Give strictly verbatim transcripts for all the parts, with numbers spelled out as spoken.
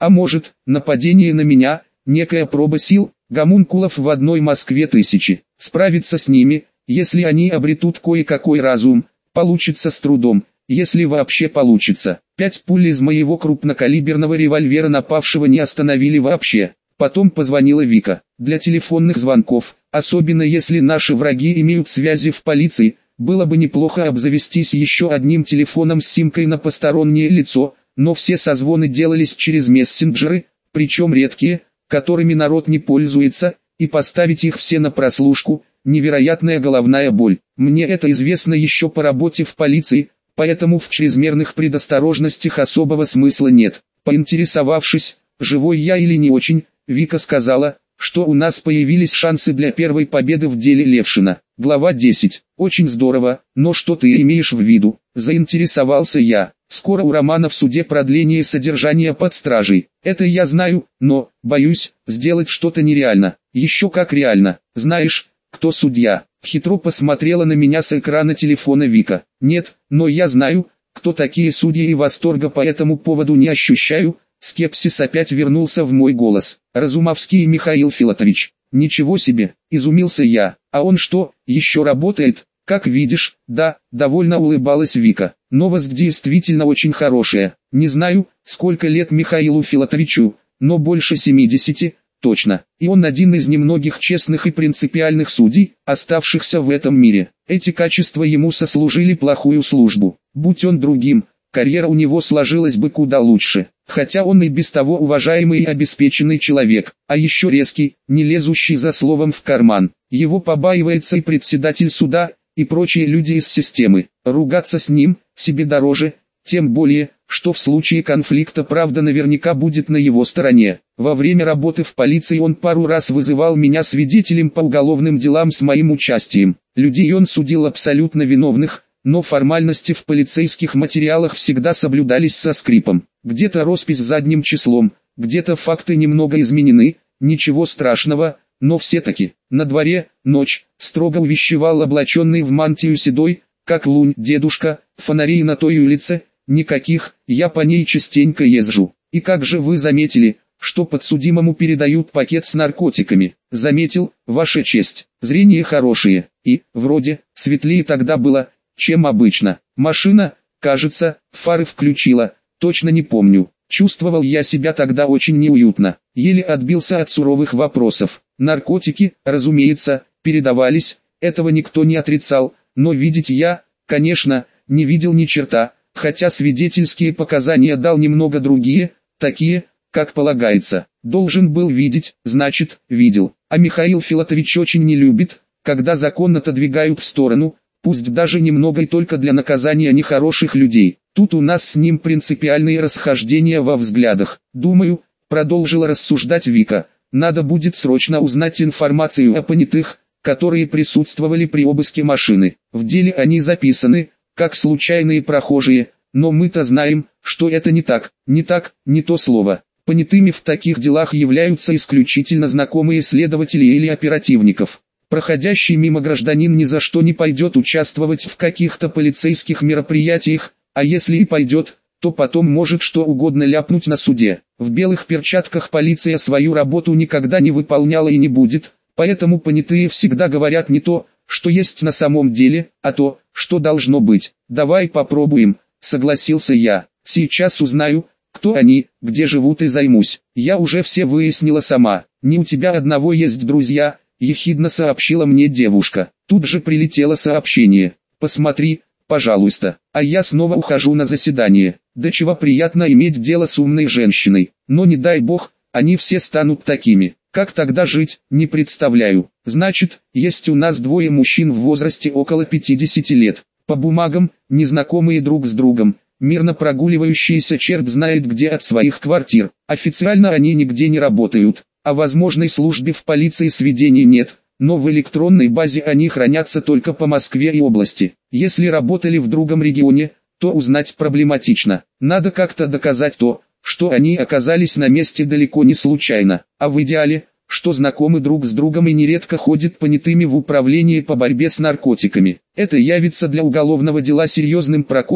А может, нападение на меня, некая проба сил, гомункулов в одной Москве тысячи. Справиться с ними, если они обретут кое-какой разум, получится с трудом, если вообще получится. Пять пуль из моего крупнокалиберного револьвера напавшего не остановили вообще. Потом позвонила Вика. Для телефонных звонков, особенно если наши враги имеют связи в полиции, было бы неплохо обзавестись еще одним телефоном с симкой на постороннее лицо, но все созвоны делались через мессенджеры, причем редкие, которыми народ не пользуется, и поставить их все на прослушку – невероятная головная боль. Мне это известно еще по работе в полиции, поэтому в чрезмерных предосторожностях особого смысла нет. Поинтересовавшись, живой я или не очень, Вика сказала, что у нас появились шансы для первой победы в деле Левшина. Глава десять. Очень здорово, но что ты имеешь в виду? Заинтересовался я. Скоро у Романа в суде продление содержания под стражей. Это я знаю, но, боюсь, сделать что-то нереально. Еще как реально. Знаешь, кто судья? Хитро посмотрела на меня с экрана телефона Вика. Нет, но я знаю, кто такие судьи, и восторга по этому поводу не ощущаю. Скепсис опять вернулся в мой голос. Разумовский Михаил Филатович. Ничего себе, изумился я. А он что, еще работает? Как видишь, да, довольно улыбалась Вика. Новость действительно очень хорошая. Не знаю, сколько лет Михаилу Филатовичу, но больше семидесяти, точно. И он один из немногих честных и принципиальных судей, оставшихся в этом мире. Эти качества ему сослужили плохую службу. Будь он другим, карьера у него сложилась бы куда лучше. Хотя он и без того уважаемый и обеспеченный человек, а еще резкий, не лезущий за словом в карман. Его побаивается и председатель суда, и прочие люди из системы. Ругаться с ним, себе дороже, тем более, что в случае конфликта правда наверняка будет на его стороне. Во время работы в полиции он пару раз вызывал меня свидетелем по уголовным делам с моим участием. Людей он судил абсолютно виновных, но формальности в полицейских материалах всегда соблюдались со скрипом. Где-то роспись задним числом, где-то факты немного изменены, ничего страшного, но все-таки. На дворе, ночь, строго увещевал облаченный в мантию седой, как лунь, дедушка, фонарей на той улице, никаких, я по ней частенько езжу. И как же вы заметили, что подсудимому передают пакет с наркотиками? Заметил, ваша честь, зрение хорошее, и, вроде, светлее тогда было, чем обычно. Машина, кажется, фары включила, точно не помню. Чувствовал я себя тогда очень неуютно, еле отбился от суровых вопросов. Наркотики, разумеется, передавались, этого никто не отрицал, но видеть я, конечно, не видел ни черта, хотя свидетельские показания дал немного другие, такие, как полагается. Должен был видеть, значит, видел. А Михаил Филатович очень не любит, когда закон отодвигают в сторону, пусть даже немного и только для наказания нехороших людей. Тут у нас с ним принципиальные расхождения во взглядах. Думаю, продолжила рассуждать Вика, надо будет срочно узнать информацию о понятых, которые присутствовали при обыске машины. В деле они записаны, как случайные прохожие, но мы-то знаем, что это не так, не так, не то слово. Понятыми в таких делах являются исключительно знакомые следователи или оперативников. Проходящий мимо гражданин ни за что не пойдет участвовать в каких-то полицейских мероприятиях, а если и пойдет, то потом может что угодно ляпнуть на суде. В белых перчатках полиция свою работу никогда не выполняла и не будет, поэтому понятые всегда говорят не то, что есть на самом деле, а то, что должно быть. Давай попробуем, согласился я. Сейчас узнаю, кто они, где живут и займусь. Я уже все выяснила сама. Не у тебя одного есть друзья, ехидно сообщила мне девушка. Тут же прилетело сообщение. Посмотри, пожалуйста. А я снова ухожу на заседание. До чего приятно иметь дело с умной женщиной. Но не дай бог, они все станут такими. Как тогда жить, не представляю. Значит, есть у нас двое мужчин в возрасте около пятидесяти лет. По бумагам, незнакомые друг с другом. Мирно прогуливающиеся черт знает где от своих квартир. Официально они нигде не работают. О возможной службе в полиции сведений нет, но в электронной базе они хранятся только по Москве и области. Если работали в другом регионе, то узнать проблематично. Надо как-то доказать то, что они оказались на месте далеко не случайно, а в идеале, что знакомы друг с другом и нередко ходят понятыми в управлении по борьбе с наркотиками. Это явится для уголовного дела серьезным проколом,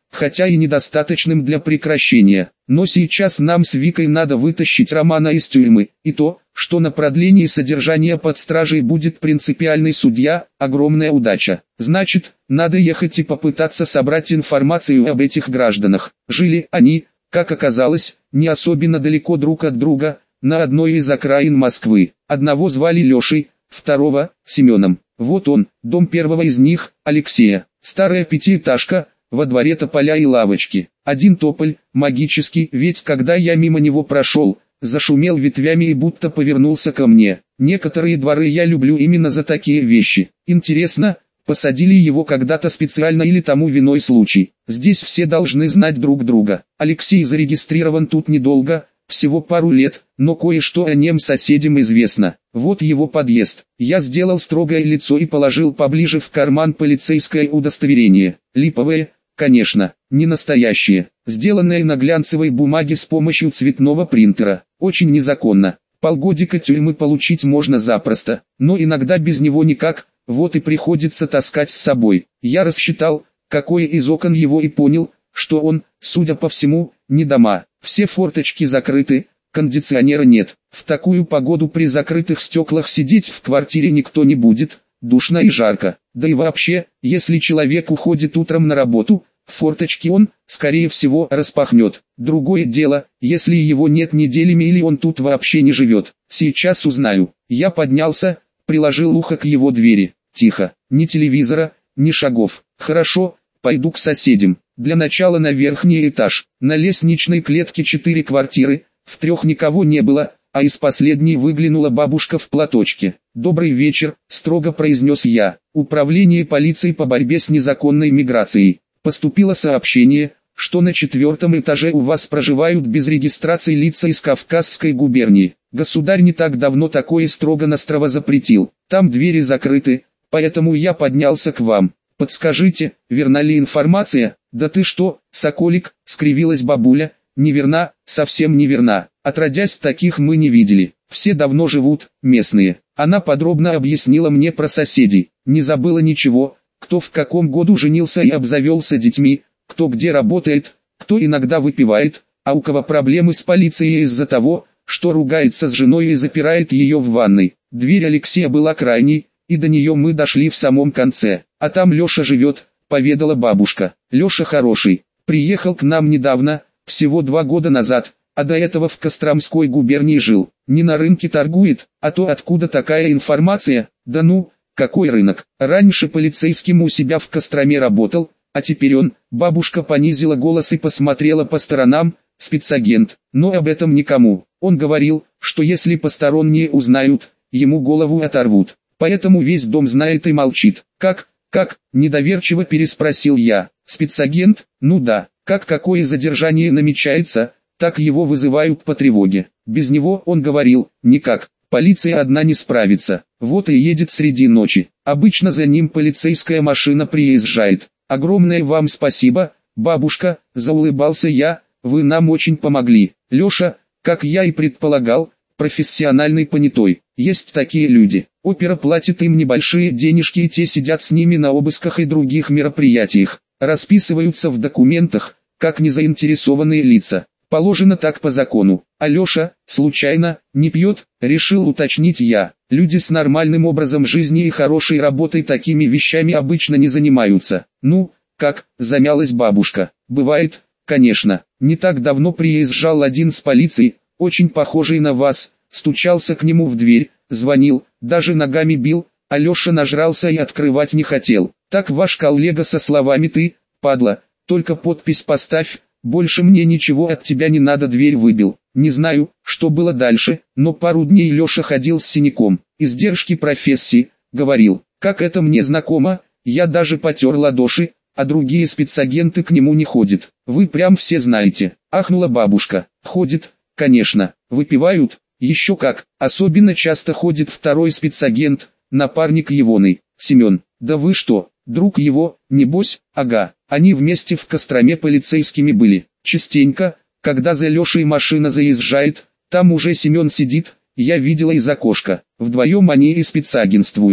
хотя и недостаточным для прекращения. Но сейчас нам с Викой надо вытащить Романа из тюрьмы, и то, что на продлении содержания под стражей будет принципиальный судья, огромная удача. Значит, надо ехать и попытаться собрать информацию об этих гражданах. Жили они, как оказалось, не особенно далеко друг от друга, на одной из окраин Москвы. Одного звали Лешей, второго – Семеном. Вот он, дом первого из них, Алексея. Старая пятиэтажка, во дворе тополя и лавочки. Один тополь, магический, ведь когда я мимо него прошел, зашумел ветвями и будто повернулся ко мне. Некоторые дворы я люблю именно за такие вещи. Интересно, посадили его когда-то специально или тому виной случай. Здесь все должны знать друг друга. Алексей зарегистрирован тут недолго, всего пару лет, но кое-что о нем соседям известно. Вот его подъезд. Я сделал строгое лицо и положил поближе в карман полицейское удостоверение. Липовое, конечно, не настоящее, сделанное на глянцевой бумаге с помощью цветного принтера. Очень незаконно. Полгодика тюрьмы получить можно запросто, но иногда без него никак, вот и приходится таскать с собой. Я рассчитал, какое из окон его и понял, что он, судя по всему, не дома. Все форточки закрыты, кондиционера нет. В такую погоду при закрытых стеклах сидеть в квартире никто не будет, душно и жарко. Да и вообще, если человек уходит утром на работу, форточки он, скорее всего, распахнет. Другое дело, если его нет неделями или он тут вообще не живет. Сейчас узнаю. Я поднялся, приложил ухо к его двери. Тихо, ни телевизора, ни шагов. Хорошо, пойду к соседям. Для начала на верхний этаж. На лестничной клетке четыре квартиры, в трех никого не было, а из последней выглянула бабушка в платочке. «Добрый вечер», — строго произнес я. «Управление полиции по борьбе с незаконной миграцией. Поступило сообщение, что на четвертом этаже у вас проживают без регистрации лица из Кавказской губернии. Государь не так давно такое строго-настрого запретил. Там двери закрыты, поэтому я поднялся к вам. Подскажите, верна ли информация?» «Да ты что, соколик», — скривилась бабуля, — «неверна, совсем неверна. Отродясь таких мы не видели. Все давно живут, местные». Она подробно объяснила мне про соседей. Не забыла ничего, кто в каком году женился и обзавелся детьми, кто где работает, кто иногда выпивает, а у кого проблемы с полицией из-за того, что ругается с женой и запирает ее в ванной. Дверь Алексея была крайней, и до нее мы дошли в самом конце. «А там Леша живет», — поведала бабушка. «Леша хороший, приехал к нам недавно, всего два года назад, а до этого в Костромской губернии жил. Не на рынке торгует, а то откуда такая информация? Да ну, какой рынок? Раньше полицейским у себя в Костроме работал, а теперь он». Бабушка понизила голос и посмотрела по сторонам. «Спецагент, но об этом никому. Он говорил, что если посторонние узнают, ему голову оторвут. Поэтому весь дом знает и молчит». «Как, как?» – недоверчиво переспросил я. «Спецагент? Ну да, как какое задержание намечается, так его вызывают по тревоге. Без него, он говорил, никак. Полиция одна не справится. Вот и едет среди ночи. Обычно за ним полицейская машина приезжает. Огромное вам спасибо, бабушка», – заулыбался я, – «вы нам очень помогли. Леша, как я и предполагал, профессиональный понятой. Есть такие люди. Опера платит им небольшие денежки, и те сидят с ними на обысках и других мероприятиях. Расписываются в документах, как незаинтересованные лица. Положено так по закону. А Леша, случайно, не пьет?» – решил уточнить я. «Люди с нормальным образом жизни и хорошей работой такими вещами обычно не занимаются». «Ну, как?» – замялась бабушка. «Бывает, конечно. Не так давно приезжал один с полиции, очень похожий на вас, стучался к нему в дверь, звонил, даже ногами бил, а Леша нажрался и открывать не хотел. Так ваш коллега со словами «ты, падла, только подпись поставь, больше мне ничего от тебя не надо» дверь выбил. Не знаю, что было дальше, но пару дней Леша ходил с синяком. Издержки профессии, говорил. Как это мне знакомо, я даже потер ладоши, а другие спецагенты к нему не ходят. Вы прям все знаете», – ахнула бабушка. «Ходит, конечно, выпивают, еще как. Особенно часто ходит второй спецагент, напарник Егоны, Семен». «Да вы что, друг его, небось?» «Ага, они вместе в Костроме полицейскими были. Частенько, когда за Лешей машина заезжает, там уже Семен сидит, я видела из окошка. Вдвоем они и спецагентствуют.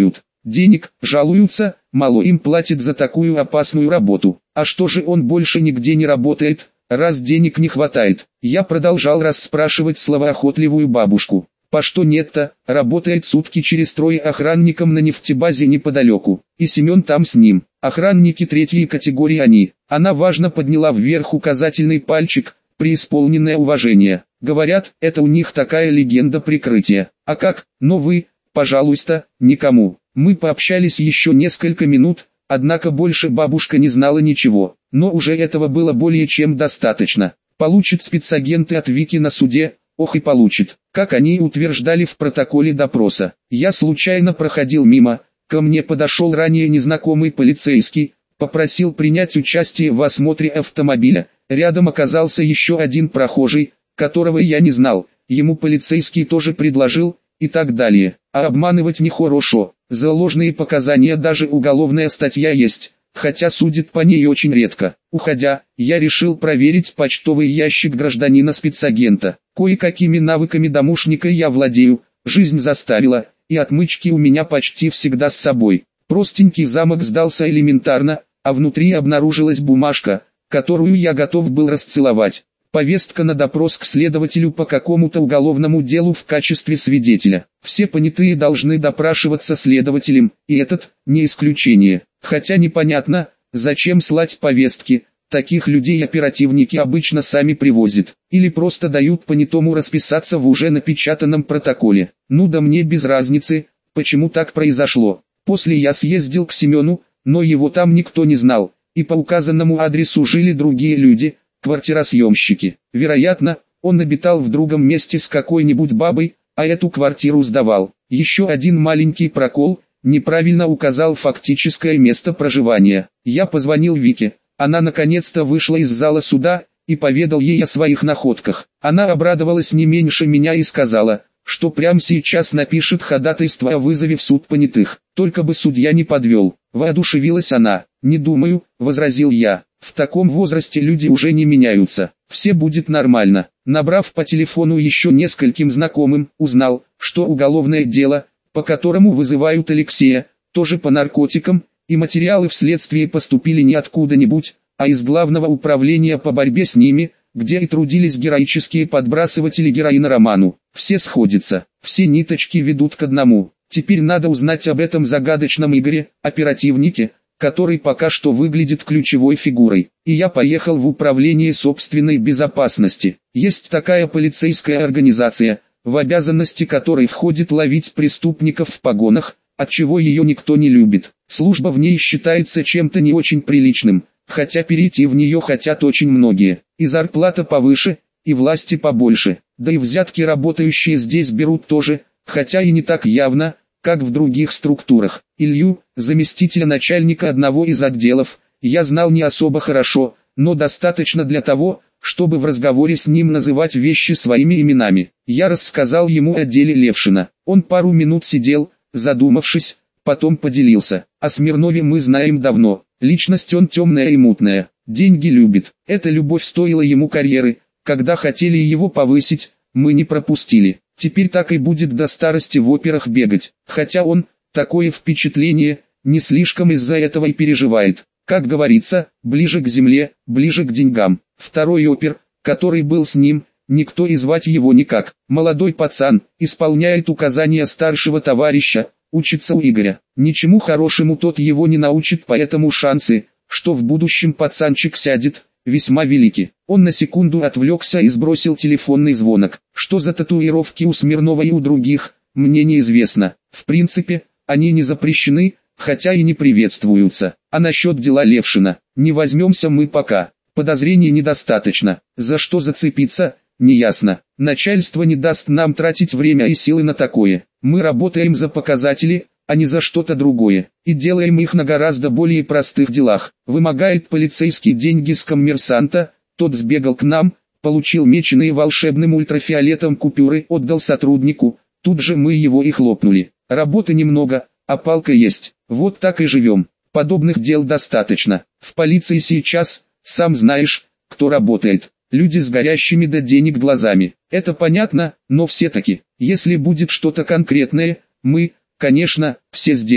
денег, жалуются, мало им платят за такую опасную работу. А что же он больше нигде не работает, раз денег не хватает? Я продолжал расспрашивать словоохотливую бабушку. По что нет-то, работает сутки через трое охранником на нефтебазе неподалеку, и Семен там с ним. Охранники третьей категории они. Она важно подняла вверх указательный пальчик, преисполненное уважение. Говорят, это у них такая легенда прикрытия. А как, но вы, пожалуйста, никому. Мы пообщались еще несколько минут, однако больше бабушка не знала ничего. Но уже этого было более чем достаточно. Получит спецагенты от Вики на суде, ох и получит. Как они и утверждали в протоколе допроса. Я случайно проходил мимо, ко мне подошел ранее незнакомый полицейский, попросил принять участие в осмотре автомобиля. Рядом оказался еще один прохожий, которого я не знал, ему полицейский тоже предложил, и так далее. А обманывать нехорошо, за ложные показания даже уголовная статья есть, хотя судят по ней очень редко. Уходя, я решил проверить почтовый ящик гражданина спецагента. Кое-какими навыками домушника я владею, жизнь заставила, и отмычки у меня почти всегда с собой. Простенький замок сдался элементарно, а внутри обнаружилась бумажка, которую я готов был расцеловать. Повестка на допрос к следователю по какому-то уголовному делу в качестве свидетеля. Все понятые должны допрашиваться следователем, и этот не исключение. Хотя непонятно, зачем слать повестки, таких людей оперативники обычно сами привозят, или просто дают понятому расписаться в уже напечатанном протоколе. Ну да мне без разницы, почему так произошло. После я съездил к Семену, но его там никто не знал, и по указанному адресу жили другие люди, квартиросъемщики. Вероятно, он обитал в другом месте с какой-нибудь бабой, а эту квартиру сдавал. Еще один маленький прокол, неправильно указал фактическое место проживания. Я позвонил Вике, она наконец-то вышла из зала суда, и поведал ей о своих находках. Она обрадовалась не меньше меня и сказала, что прямо сейчас напишет ходатайство о вызове в суд понятых, только бы судья не подвел. Воодушевилась она. «Не думаю», — возразил я. «В таком возрасте люди уже не меняются, все будет нормально». Набрав по телефону еще нескольким знакомым, узнал, что уголовное дело, по которому вызывают Алексея, тоже по наркотикам, и материалы вследствие поступили не откуда-нибудь, а из Главного управления по борьбе с ними, где и трудились героические подбрасыватели героина Роману. Все сходятся, все ниточки ведут к одному. Теперь надо узнать об этом загадочном Игоре, оперативнике, который пока что выглядит ключевой фигурой. И я поехал в управление собственной безопасности. Есть такая полицейская организация, в обязанности которой входит ловить преступников в погонах, отчего ее никто не любит. Служба в ней считается чем-то не очень приличным, хотя перейти в нее хотят очень многие. И зарплата повыше, и власти побольше, да и взятки работающие здесь берут тоже, хотя и не так явно, как в других структурах. Илью, заместителя начальника одного из отделов, я знал не особо хорошо, но достаточно для того, чтобы в разговоре с ним называть вещи своими именами. Я рассказал ему о деле Левшина. Он пару минут сидел, задумавшись, потом поделился. О Смирнове мы знаем давно. Личность он темная и мутная, деньги любит. Эта любовь стоила ему карьеры. Когда хотели его повысить, мы не пропустили. Теперь так и будет до старости в операх бегать. Хотя он, такое впечатление, не слишком из-за этого и переживает. Как говорится, ближе к земле, ближе к деньгам. Второй опер, который был с ним, никто и звать его никак. Молодой пацан, исполняет указания старшего товарища, учится у Игоря. Ничему хорошему тот его не научит, поэтому шансы, что в будущем пацанчик сядет, весьма велики. Он на секунду отвлекся и сбросил телефонный звонок. Что за татуировки у Смирнова и у других, мне неизвестно. В принципе, они не запрещены, хотя и не приветствуются. А насчет дела Левшина, не возьмемся мы пока. Подозрений недостаточно. За что зацепиться, неясно. Начальство не даст нам тратить время и силы на такое. Мы работаем за показатели, а не за что-то другое. И делаем их на гораздо более простых делах. Вымогает полицейский деньги с коммерсанта, тот сбегал к нам, получил меченые волшебным ультрафиолетом купюры, отдал сотруднику, тут же мы его и хлопнули. Работы немного, а палка есть. Вот так и живем. Подобных дел достаточно. В полиции сейчас, сам знаешь, кто работает. Люди с горящими до денег глазами. Это понятно, но все-таки, если будет что-то конкретное, мы, конечно, все сделаем.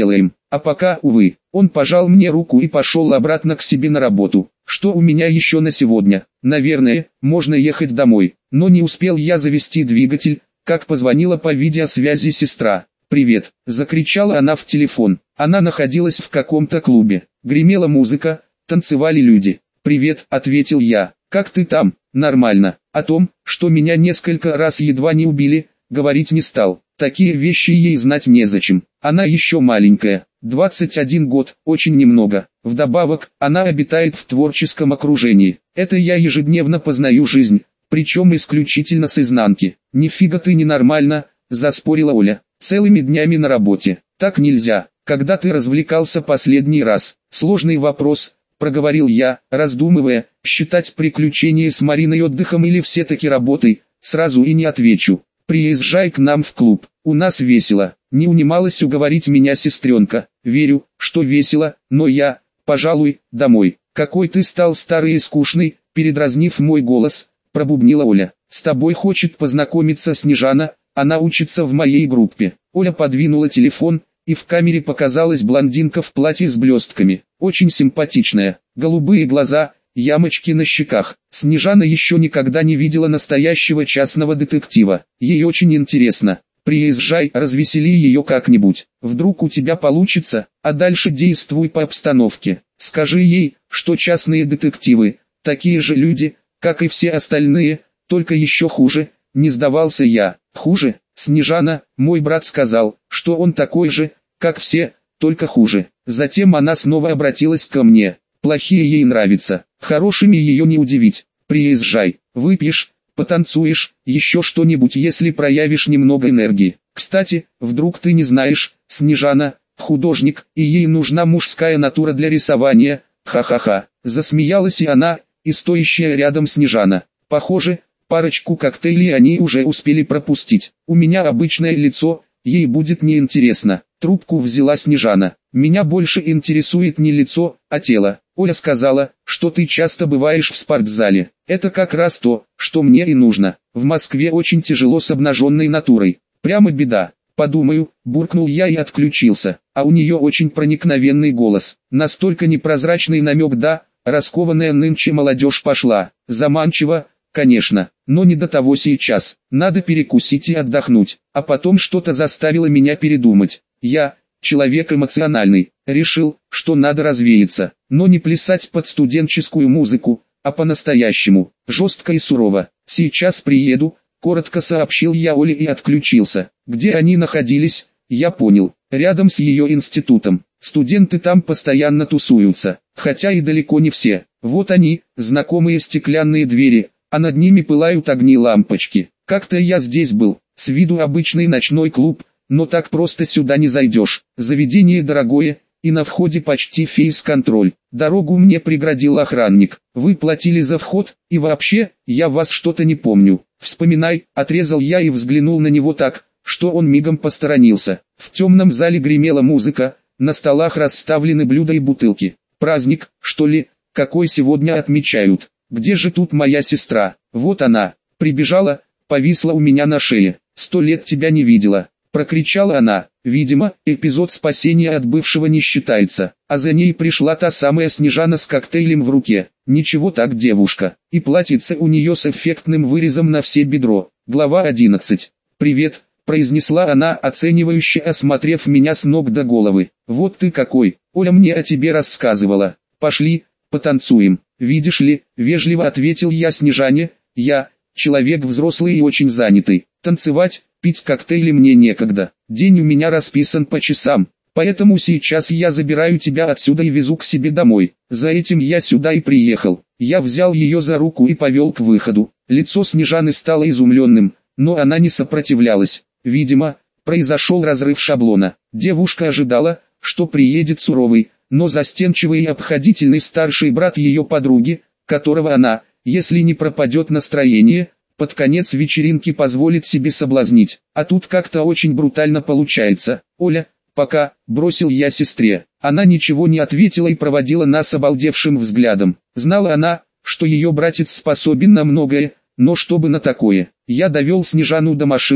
А пока, увы, он пожал мне руку и пошел обратно к себе на работу. Что у меня еще на сегодня? Наверное, можно ехать домой. Но не успел я завести двигатель, как позвонила по видеосвязи сестра. «Привет!» – закричала она в телефон. Она находилась в каком-то клубе. Гремела музыка, танцевали люди. «Привет!» – ответил я. «Как ты там?» «Нормально». О том, что меня несколько раз едва не убили, говорить не стал. Такие вещи ей знать незачем. Она еще маленькая, двадцать один год, очень немного. Вдобавок, она обитает в творческом окружении. Это я ежедневно познаю жизнь, причем исключительно с изнанки. «Нифига ты ненормально», – заспорила Оля. «Целыми днями на работе. Так нельзя. Когда ты развлекался последний раз?» «Сложный вопрос», – проговорил я, раздумывая, считать приключения с Мариной отдыхом или все-таки работой. Сразу и не отвечу. «Приезжай к нам в клуб, у нас весело», — не унималась уговорить меня сестренка. «Верю, что весело, но я, пожалуй, домой». «Какой ты стал старый и скучный», — передразнив мой голос, пробубнила Оля. «С тобой хочет познакомиться Снежана, она учится в моей группе». Оля подвинула телефон, и в камере показалась блондинка в платье с блестками. Очень симпатичная, голубые глаза, ямочки на щеках. Снежана еще никогда не видела настоящего частного детектива. Ей очень интересно. «Приезжай, развесели ее как-нибудь. Вдруг у тебя получится, а дальше действуй по обстановке. Скажи ей, что частные детективы, такие же люди, как и все остальные, только еще хуже». Не сдавался я. «Хуже?» Снежана, мой брат сказал, что он такой же, как все, только хуже. Затем она снова обратилась ко мне. «Плохие ей нравятся, хорошими ее не удивить. Приезжай, выпьешь, потанцуешь, еще что-нибудь, если проявишь немного энергии. Кстати, вдруг ты не знаешь, Снежана, художник, и ей нужна мужская натура для рисования». «Ха-ха-ха», засмеялась и она, и стоящая рядом Снежана. Похоже, парочку коктейлей они уже успели пропустить. «У меня обычное лицо, ей будет неинтересно». Трубку взяла Снежана. «Меня больше интересует не лицо, а тело. Оля сказала, что ты часто бываешь в спортзале. Это как раз то, что мне и нужно. В Москве очень тяжело с обнаженной натурой. Прямо беда. Подумаю», буркнул я и отключился. А у нее очень проникновенный голос. Настолько непрозрачный намек, да, раскованная нынче молодежь пошла. Заманчиво, конечно, но не до того сейчас. Надо перекусить и отдохнуть. А потом что-то заставило меня передумать. Я, человек эмоциональный, решил, что надо развеяться, но не плясать под студенческую музыку, а по-настоящему, жестко и сурово. «Сейчас приеду», — коротко сообщил я Оле и отключился. Где они находились, я понял, рядом с ее институтом. Студенты там постоянно тусуются, хотя и далеко не все. Вот они, знакомые стеклянные двери, а над ними пылают огни лампочки. Как-то я здесь был, с виду обычный ночной клуб, но так просто сюда не зайдешь. Заведение дорогое, и на входе почти фейс-контроль. Дорогу мне преградил охранник. «Вы платили за вход, и вообще, я вас что-то не помню». «Вспоминай», — отрезал я и взглянул на него так, что он мигом посторонился. В темном зале гремела музыка, на столах расставлены блюда и бутылки. «Праздник, что ли, какой сегодня отмечают? Где же тут моя сестра?» «Вот она, прибежала, повисла у меня на шее. Сто лет тебя не видела», — прокричала она. Видимо, эпизод спасения от бывшего не считается, а за ней пришла та самая Снежана с коктейлем в руке. Ничего так, девушка, и платьице у нее с эффектным вырезом на все бедро. Глава одиннадцать. «Привет», — произнесла она, оценивающе осмотрев меня с ног до головы. «Вот ты какой, Оля мне о тебе рассказывала. Пошли, потанцуем». «Видишь ли», — вежливо ответил я Снежане, — «я, человек взрослый и очень занятый. Танцевать, пить коктейли мне некогда. День у меня расписан по часам, поэтому сейчас я забираю тебя отсюда и везу к себе домой. За этим я сюда и приехал». Я взял ее за руку и повел к выходу. Лицо Снежаны стало изумленным, но она не сопротивлялась. Видимо, произошел разрыв шаблона. Девушка ожидала, что приедет суровый, но застенчивый и обходительный старший брат ее подруги, которого она, если не пропадет настроение, под конец вечеринки позволит себе соблазнить. А тут как-то очень брутально получается. «Оля, пока», — бросил я сестре. Она ничего не ответила и проводила нас обалдевшим взглядом. Знала она, что ее братец способен на многое, но чтобы на такое. Я довел Снежану до машины,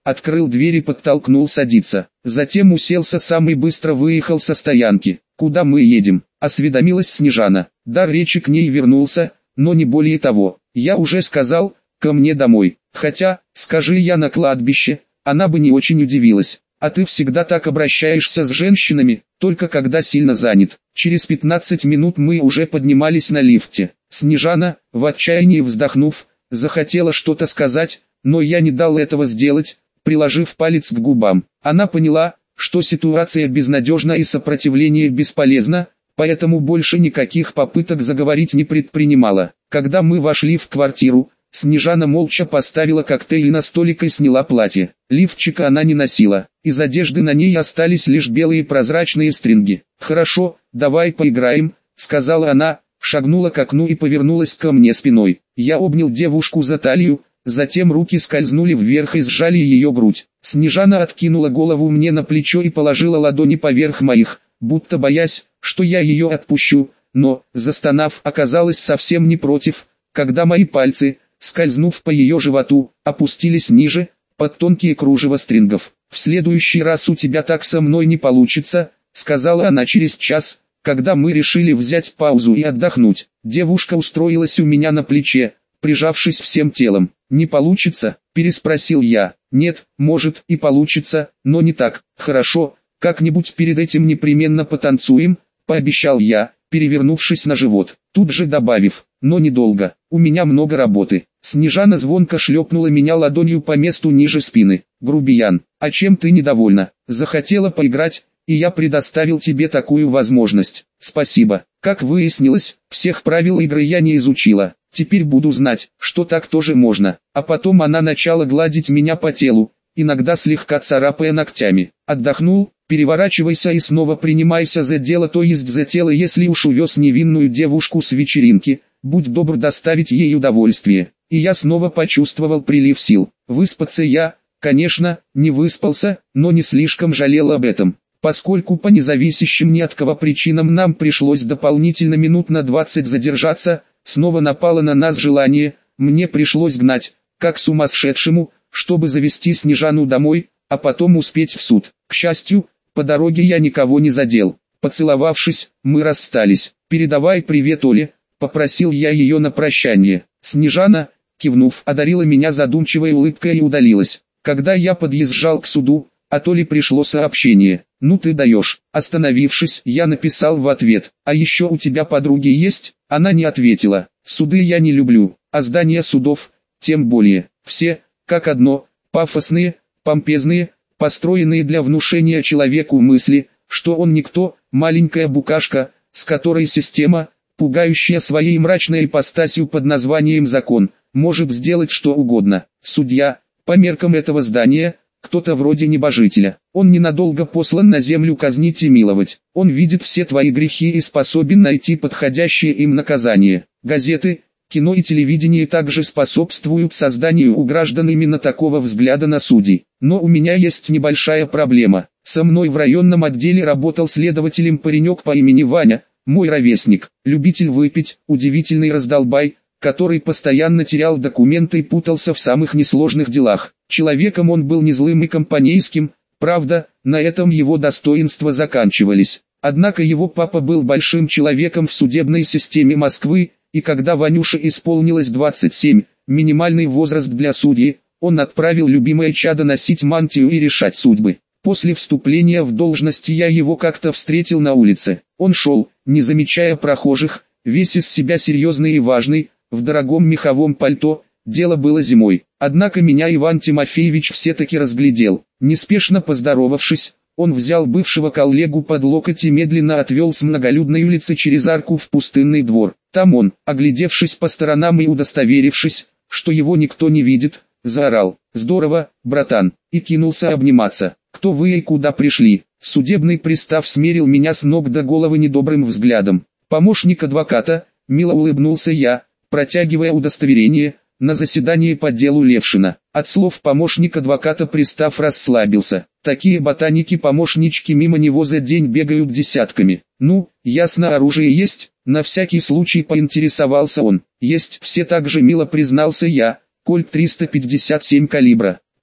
открыл дверь и подтолкнул садиться. Затем уселся сам и быстро выехал со стоянки. «Куда мы едем?» – осведомилась Снежана. Дар речи к ней вернулся, но не более того. «Я уже сказал, ко мне домой. Хотя, скажи я на кладбище, она бы не очень удивилась. А ты всегда так обращаешься с женщинами, только когда сильно занят». Через пятнадцать минут мы уже поднимались на лифте. Снежана, в отчаянии вздохнув, захотела что-то сказать, но я не дал этого сделать, приложив палец к губам. Она поняла, что ситуация безнадежна и сопротивление бесполезно, поэтому больше никаких попыток заговорить не предпринимала. Когда мы вошли в квартиру, Снежана молча поставила коктейль на столик и сняла платье. Лифчика она не носила, из одежды на ней остались лишь белые прозрачные стринги. «Хорошо, давай поиграем», — сказала она, шагнула к окну и повернулась ко мне спиной. Я обнял девушку за талию, затем руки скользнули вверх и сжали ее грудь. Снежана откинула голову мне на плечо и положила ладони поверх моих, будто боясь, что я ее отпущу, но, застонав, оказалась совсем не против, когда мои пальцы, скользнув по ее животу, опустились ниже, под тонкие кружева стрингов. «В следующий раз у тебя так со мной не получится», — сказала она через час, когда мы решили взять паузу и отдохнуть. Девушка устроилась у меня на плече, прижавшись всем телом. «Не получится?» – переспросил я. «Нет, может и получится, но не так. Хорошо, как-нибудь перед этим непременно потанцуем», – пообещал я, перевернувшись на живот, тут же добавив, «но недолго, у меня много работы». Снежана звонко шлепнула меня ладонью по месту ниже спины. «Грубиян, а чем ты недовольна? Захотела поиграть, и я предоставил тебе такую возможность. Спасибо. Как выяснилось, всех правил игры я не изучила. Теперь буду знать, что так тоже можно». А потом она начала гладить меня по телу, иногда слегка царапая ногтями. «Отдохнул? Переворачивайся и снова принимайся за дело, то есть за тело, если уж увез невинную девушку с вечеринки, будь добр доставить ей удовольствие». И я снова почувствовал прилив сил. Выспаться я, конечно, не выспался, но не слишком жалел об этом. Поскольку по независящим ни от кого причинам нам пришлось дополнительно минут на двадцать задержаться, снова напало на нас желание, мне пришлось гнать, как сумасшедшему, чтобы завести Снежану домой, а потом успеть в суд. К счастью, по дороге я никого не задел. Поцеловавшись, мы расстались. «Передавай привет Оле», — попросил я ее на прощание. Снежана, кивнув, одарила меня задумчивой улыбкой и удалилась. Когда я подъезжал к суду, от Оли пришло сообщение: «Ну ты даешь». Остановившись, я написал в ответ: «А еще у тебя подруги есть?» Она не ответила. Суды я не люблю, а здания судов, тем более. Все, как одно, пафосные, помпезные, построенные для внушения человеку мысли, что он никто, маленькая букашка, с которой система, пугающая своей мрачной ипостасью под названием закон, может сделать что угодно. Судья, по меркам этого здания, кто-то вроде небожителя. Он ненадолго послан на землю казнить и миловать. Он видит все твои грехи и способен найти подходящее им наказание. Газеты, кино и телевидение также способствуют созданию у граждан именно такого взгляда на судей. Но у меня есть небольшая проблема. Со мной в районном отделе работал следователем паренек по имени Ваня, мой ровесник, любитель выпить, удивительный раздолбай, который постоянно терял документы и путался в самых несложных делах. Человеком он был не злым и компанейским, правда, на этом его достоинства заканчивались. Однако его папа был большим человеком в судебной системе Москвы, и когда Ванюше исполнилось двадцать семь, минимальный возраст для судьи, он отправил любимое чадо носить мантию и решать судьбы. После вступления в должность я его как-то встретил на улице. Он шел, не замечая прохожих, весь из себя серьезный и важный, в дорогом меховом пальто. Дело было зимой. Однако меня Иван Тимофеевич все-таки разглядел. Неспешно поздоровавшись, он взял бывшего коллегу под локоть и медленно отвел с многолюдной улицы через арку в пустынный двор. Там он, оглядевшись по сторонам и удостоверившись, что его никто не видит, заорал: «Здорово, братан!» и кинулся обниматься. «Кто вы и куда пришли?» Судебный пристав смерил меня с ног до головы недобрым взглядом. «Помощник адвоката», — мило улыбнулся я, протягивая удостоверение, «на заседании по делу Левшина». От слов помощник адвоката пристав расслабился. Такие ботаники-помощнички мимо него за день бегают десятками. «Ну, ясно, оружие есть?» На всякий случай поинтересовался он. «Есть», все так же мило признался я. «Кольт триста пятьдесят семь калибра».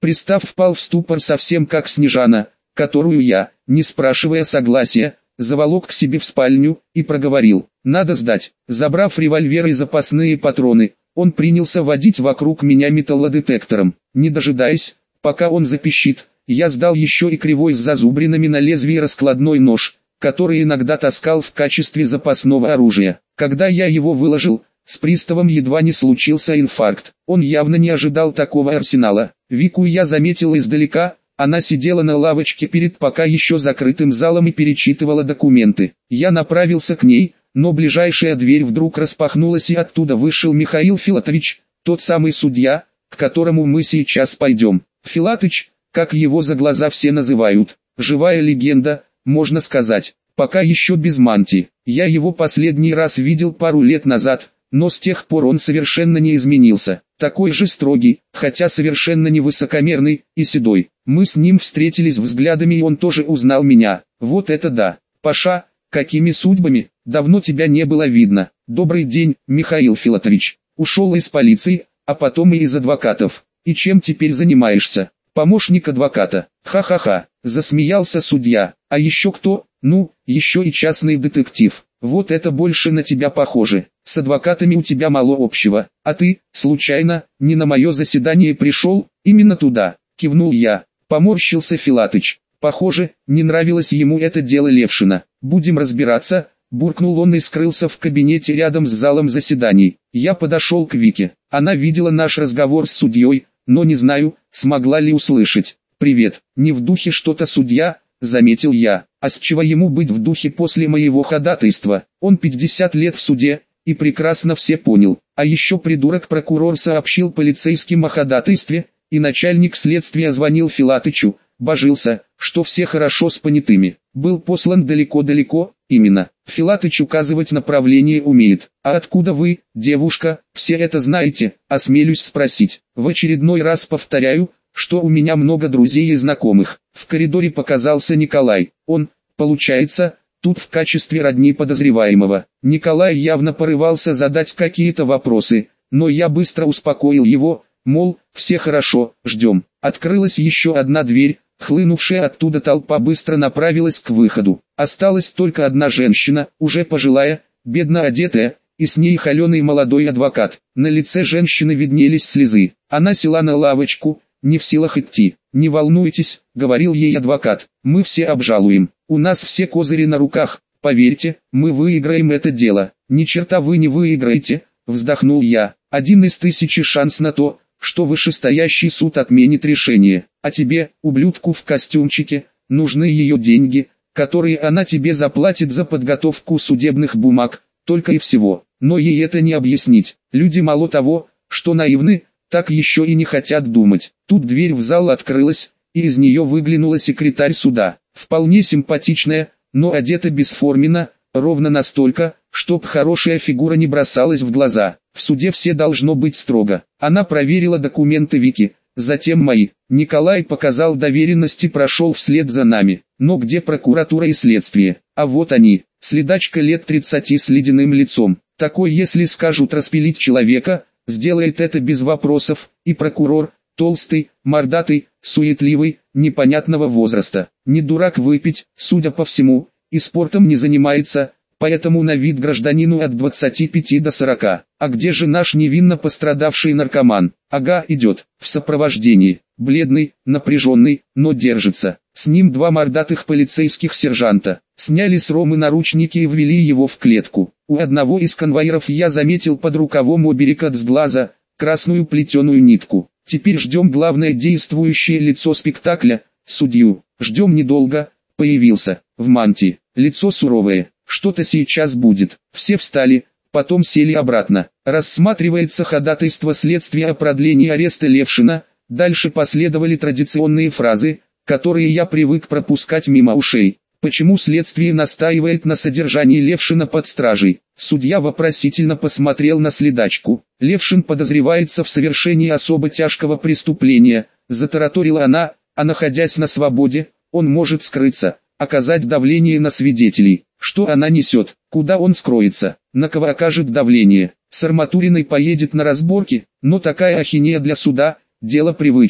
Пристав впал в ступор совсем как Снежана, которую я, не спрашивая согласия, заволок к себе в спальню и проговорил: «Надо сдать». Забрав револьвер и запасные патроны, он принялся водить вокруг меня металлодетектором. Не дожидаясь, пока он запищит, я сдал еще и кривой с зазубринами на лезвии раскладной нож, который иногда таскал в качестве запасного оружия. Когда я его выложил, с приставом едва не случился инфаркт. Он явно не ожидал такого арсенала. Вику я заметил издалека. Она сидела на лавочке перед пока еще закрытым залом и перечитывала документы. Я направился к ней, но ближайшая дверь вдруг распахнулась, и оттуда вышел Михаил Филатович, тот самый судья, к которому мы сейчас пойдем. Филатыч, как его за глаза все называют, живая легенда, можно сказать, пока еще без мантии. Я его последний раз видел пару лет назад, но с тех пор он совершенно не изменился. Такой же строгий, хотя совершенно не высокомерный, и седой. Мы с ним встретились взглядами, и он тоже узнал меня. Вот это да. Паша, какими судьбами, давно тебя не было видно. Добрый день, Михаил Филатович. Ушел из полиции, а потом и из адвокатов. И чем теперь занимаешься? Помощник адвоката. Ха-ха-ха, засмеялся судья. А еще кто? Ну, еще и частный детектив. Вот это больше на тебя похоже. С адвокатами у тебя мало общего. А ты, случайно, не на мое заседание пришел? Именно туда, кивнул я. Поморщился Филатыч. Похоже, не нравилось ему это дело Левшина. Будем разбираться, буркнул он и скрылся в кабинете рядом с залом заседаний. Я подошел к Вике. Она видела наш разговор с судьей, но не знаю, смогла ли услышать. «Привет, не в духе что-то судья», — заметил я. «А с чего ему быть в духе после моего ходатайства? Он пятьдесят лет в суде, и прекрасно все понял. А еще придурок-прокурор сообщил полицейским о ходатайстве, и начальник следствия звонил Филатычу, божился, что все хорошо с понятыми. Был послан далеко-далеко, именно. Филатыч указывать направление умеет. А откуда вы, девушка, все это знаете, осмелюсь спросить. В очередной раз повторяю, что у меня много друзей и знакомых. В коридоре показался Николай. Он, получается, тут в качестве родни подозреваемого. Николай явно порывался задать какие-то вопросы, но я быстро успокоил его, мол, все хорошо, ждем. Открылась еще одна дверь, хлынувшая оттуда толпа быстро направилась к выходу. Осталась только одна женщина, уже пожилая, бедно одетая, и с ней холеный молодой адвокат. На лице женщины виднелись слезы. Она села на лавочку, не в силах идти. «Не волнуйтесь», — говорил ей адвокат, — «мы все обжалуем. У нас все козыри на руках, поверьте, мы выиграем это дело». «Ни черта вы не выиграете», — вздохнул я. «Один из тысячи шанс на то, что вышестоящий суд отменит решение. А тебе, ублюдку в костюмчике, нужны ее деньги, которые она тебе заплатит за подготовку судебных бумаг, только и всего. Но ей это не объяснить. Люди мало того, что наивны, так еще и не хотят думать». Тут дверь в зал открылась, и из нее выглянула секретарь суда. Вполне симпатичная, но одета бесформенно, ровно настолько, чтоб хорошая фигура не бросалась в глаза. В суде все должно быть строго. Она проверила документы Вики, затем мои. Николай показал доверенность и прошел вслед за нами. Но где прокуратура и следствие? А вот они. Следачка лет тридцати с ледяным лицом. Такой, если скажут распилить человека, сделает это без вопросов. И прокурор, толстый, мордатый, суетливый, непонятного возраста. Не дурак выпить, судя по всему, и спортом не занимается, поэтому на вид гражданину от двадцати пяти до сорока. А где же наш невинно пострадавший наркоман? Ага, идет, в сопровождении. Бледный, напряженный, но держится. С ним два мордатых полицейских сержанта. Сняли с Ромы наручники и ввели его в клетку. У одного из конвоиров я заметил под рукавом оберег от сглаза, красную плетеную нитку. Теперь ждем главное действующее лицо спектакля, судью. Ждем недолго, появился, в мантии, лицо суровое, что-то сейчас будет. Все встали, потом сели обратно. Рассматривается ходатайство следствия о продлении ареста Левшина. Дальше последовали традиционные фразы, которые я привык пропускать мимо ушей. Почему следствие настаивает на содержании Левшина под стражей? Судья вопросительно посмотрел на следачку. Левшин подозревается в совершении особо тяжкого преступления, затараторила она, а находясь на свободе, он может скрыться, оказать давление на свидетелей. Что она несет? Куда он скроется? На кого окажет давление? С Арматуриной поедет на разборки? Но такая ахинея для суда – дело привычное.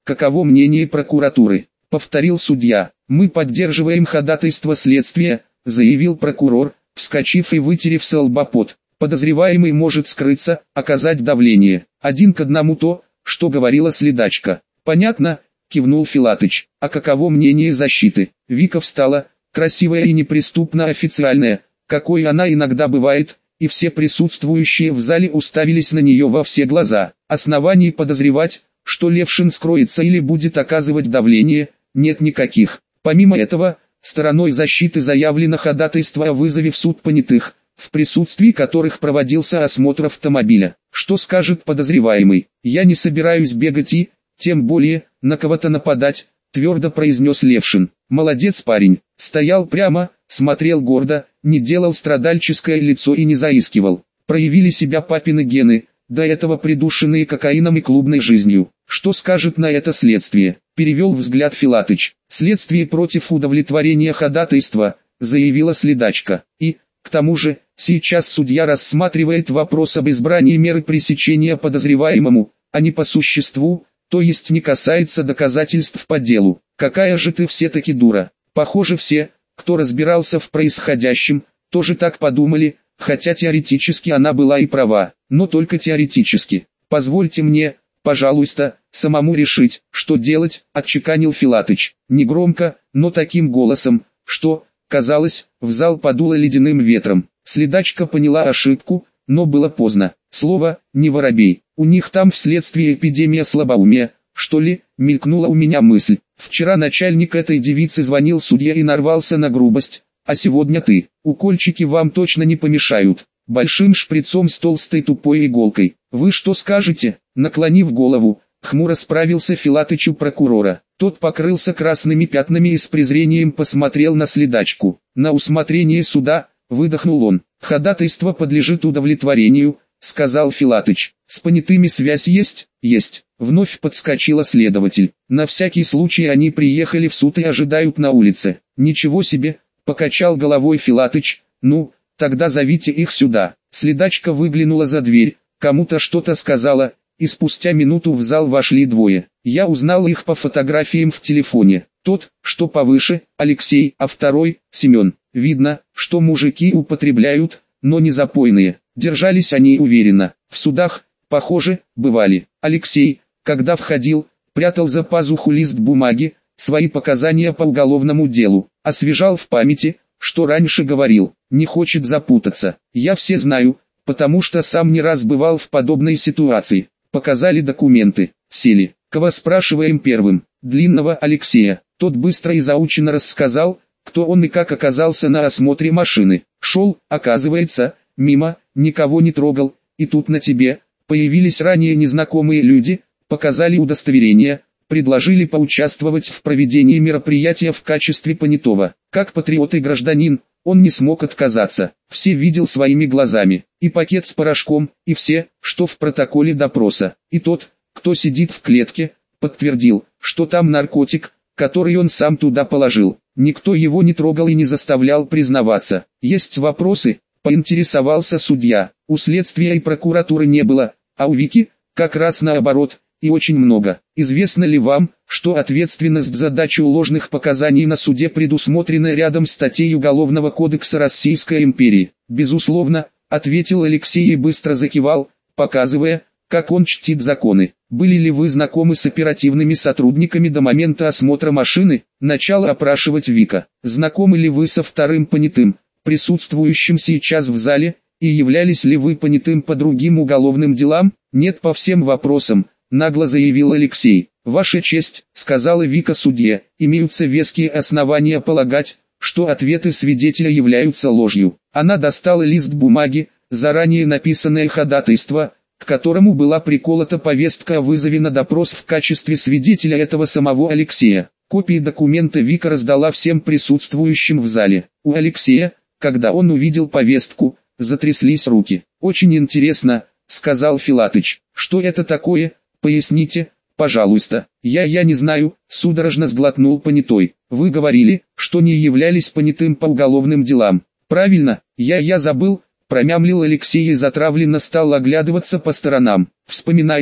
каково мнение прокуратуры? Повторил судья. Мы поддерживаем ходатайство следствия, заявил прокурор, вскочив и вытерев со лба пот. Подозреваемый может скрыться, оказать давление. Один к одному то, что говорила следачка. Понятно, кивнул Филатыч. А каково мнение защиты? Вика встала, красивая и неприступно официальная, какой она иногда бывает, и все присутствующие в зале уставились на нее во все глаза. Оснований подозревать, что Левшин скроется или будет оказывать давление, нет никаких. Помимо этого, стороной защиты заявлено ходатайство о вызове в суд понятых, в присутствии которых проводился осмотр автомобиля. Что скажет подозреваемый? Я не собираюсь бегать и, тем более, на кого-то нападать, твердо произнес Левшин. Молодец парень, стоял прямо, смотрел гордо, не делал страдальческое лицо и не заискивал. Проявили себя папины гены, до этого придушенные кокаином и клубной жизнью. Что скажет на это следствие? Перевел взгляд Филатыч. Следствие против удовлетворения ходатайства, заявила следачка. И, к тому же, сейчас судья рассматривает вопрос об избрании меры пресечения подозреваемому, а не по существу, то есть не касается доказательств по делу. Какая же ты все-таки дура. Похоже, все, кто разбирался в происходящем, тоже так подумали, хотя теоретически она была и права, но только теоретически. Позвольте мне, пожалуйста, самому решить, что делать, отчеканил Филатыч. Негромко, но таким голосом, что, казалось, в зал подуло ледяным ветром. Следачка поняла ошибку, но было поздно. Слово «не воробей». У них там вследствие эпидемия слабоумия, что ли, мелькнула у меня мысль. Вчера начальник этой девицы звонил судье и нарвался на грубость, а сегодня ты. Укольчики вам точно не помешают. Большим шприцом с толстой тупой иголкой. Вы что скажете? Наклонив голову, хмуро справился Филатыч у прокурора. Тот покрылся красными пятнами и с презрением посмотрел на следачку. На усмотрение суда, выдохнул он. Ходатайство подлежит удовлетворению, сказал Филатыч. С понятыми связь есть? Есть. Вновь подскочила следователь. На всякий случай они приехали в суд и ожидают на улице. Ничего себе, покачал головой Филатыч. Ну, тогда зовите их сюда. Следачка выглянула за дверь, кому-то что-то сказала, и спустя минуту в зал вошли двое. Я узнал их по фотографиям в телефоне. Тот, что повыше, Алексей, а второй, Семен. Видно, что мужики употребляют, но не запойные. Держались они уверенно. В судах, похоже, бывали. Алексей, когда входил, прятал за пазуху лист бумаги, свои показания по уголовному делу. Освежал в памяти, что раньше говорил. Не хочет запутаться. Я все знаю, потому что сам не раз бывал в подобной ситуации. Показали документы. Сели. Кого спрашиваем первым? Длинного Алексея. Тот быстро и заучено рассказал, кто он и как оказался на осмотре машины. Шел, оказывается, мимо, никого не трогал, и тут на тебе появились ранее незнакомые люди, показали удостоверение, предложили поучаствовать в проведении мероприятия в качестве понятого. Как патриот и гражданин, он не смог отказаться. Все видел своими глазами. И пакет с порошком, и все, что в протоколе допроса. И тот, кто сидит в клетке, подтвердил, что там наркотик, который он сам туда положил. Никто его не трогал и не заставлял признаваться. Есть вопросы? Поинтересовался судья. У следствия и прокуратуры не было, а у Вики, как раз наоборот, и очень много. Известно ли вам, что ответственность за дачу ложных показаний на суде предусмотрена рядом статей Уголовного кодекса Российской империи? Безусловно, ответил Алексей и быстро закивал, показывая, как он чтит законы. Были ли вы знакомы с оперативными сотрудниками до момента осмотра машины? Начала опрашивать Вика. Знакомы ли вы со вторым понятым, присутствующим сейчас в зале, и являлись ли вы понятым по другим уголовным делам? Нет, по всем вопросам, нагло заявил Алексей. Ваша честь, сказала Вика судье, имеются веские основания полагать, что ответы свидетеля являются ложью. Она достала лист бумаги, заранее написанное ходатайство, к которому была приколота повестка о вызове на допрос в качестве свидетеля этого самого Алексея. Копии документа Вика раздала всем присутствующим в зале. У Алексея, когда он увидел повестку, затряслись руки. «Очень интересно», — сказал Филатыч. «Что это такое? Поясните, пожалуйста». «Я я не знаю», — судорожно сглотнул понятой. «Вы говорили, что не являлись понятым по уголовным делам». «Правильно, я я забыл», — промямлил Алексей и затравленно стал оглядываться по сторонам. «Вспоминайте»,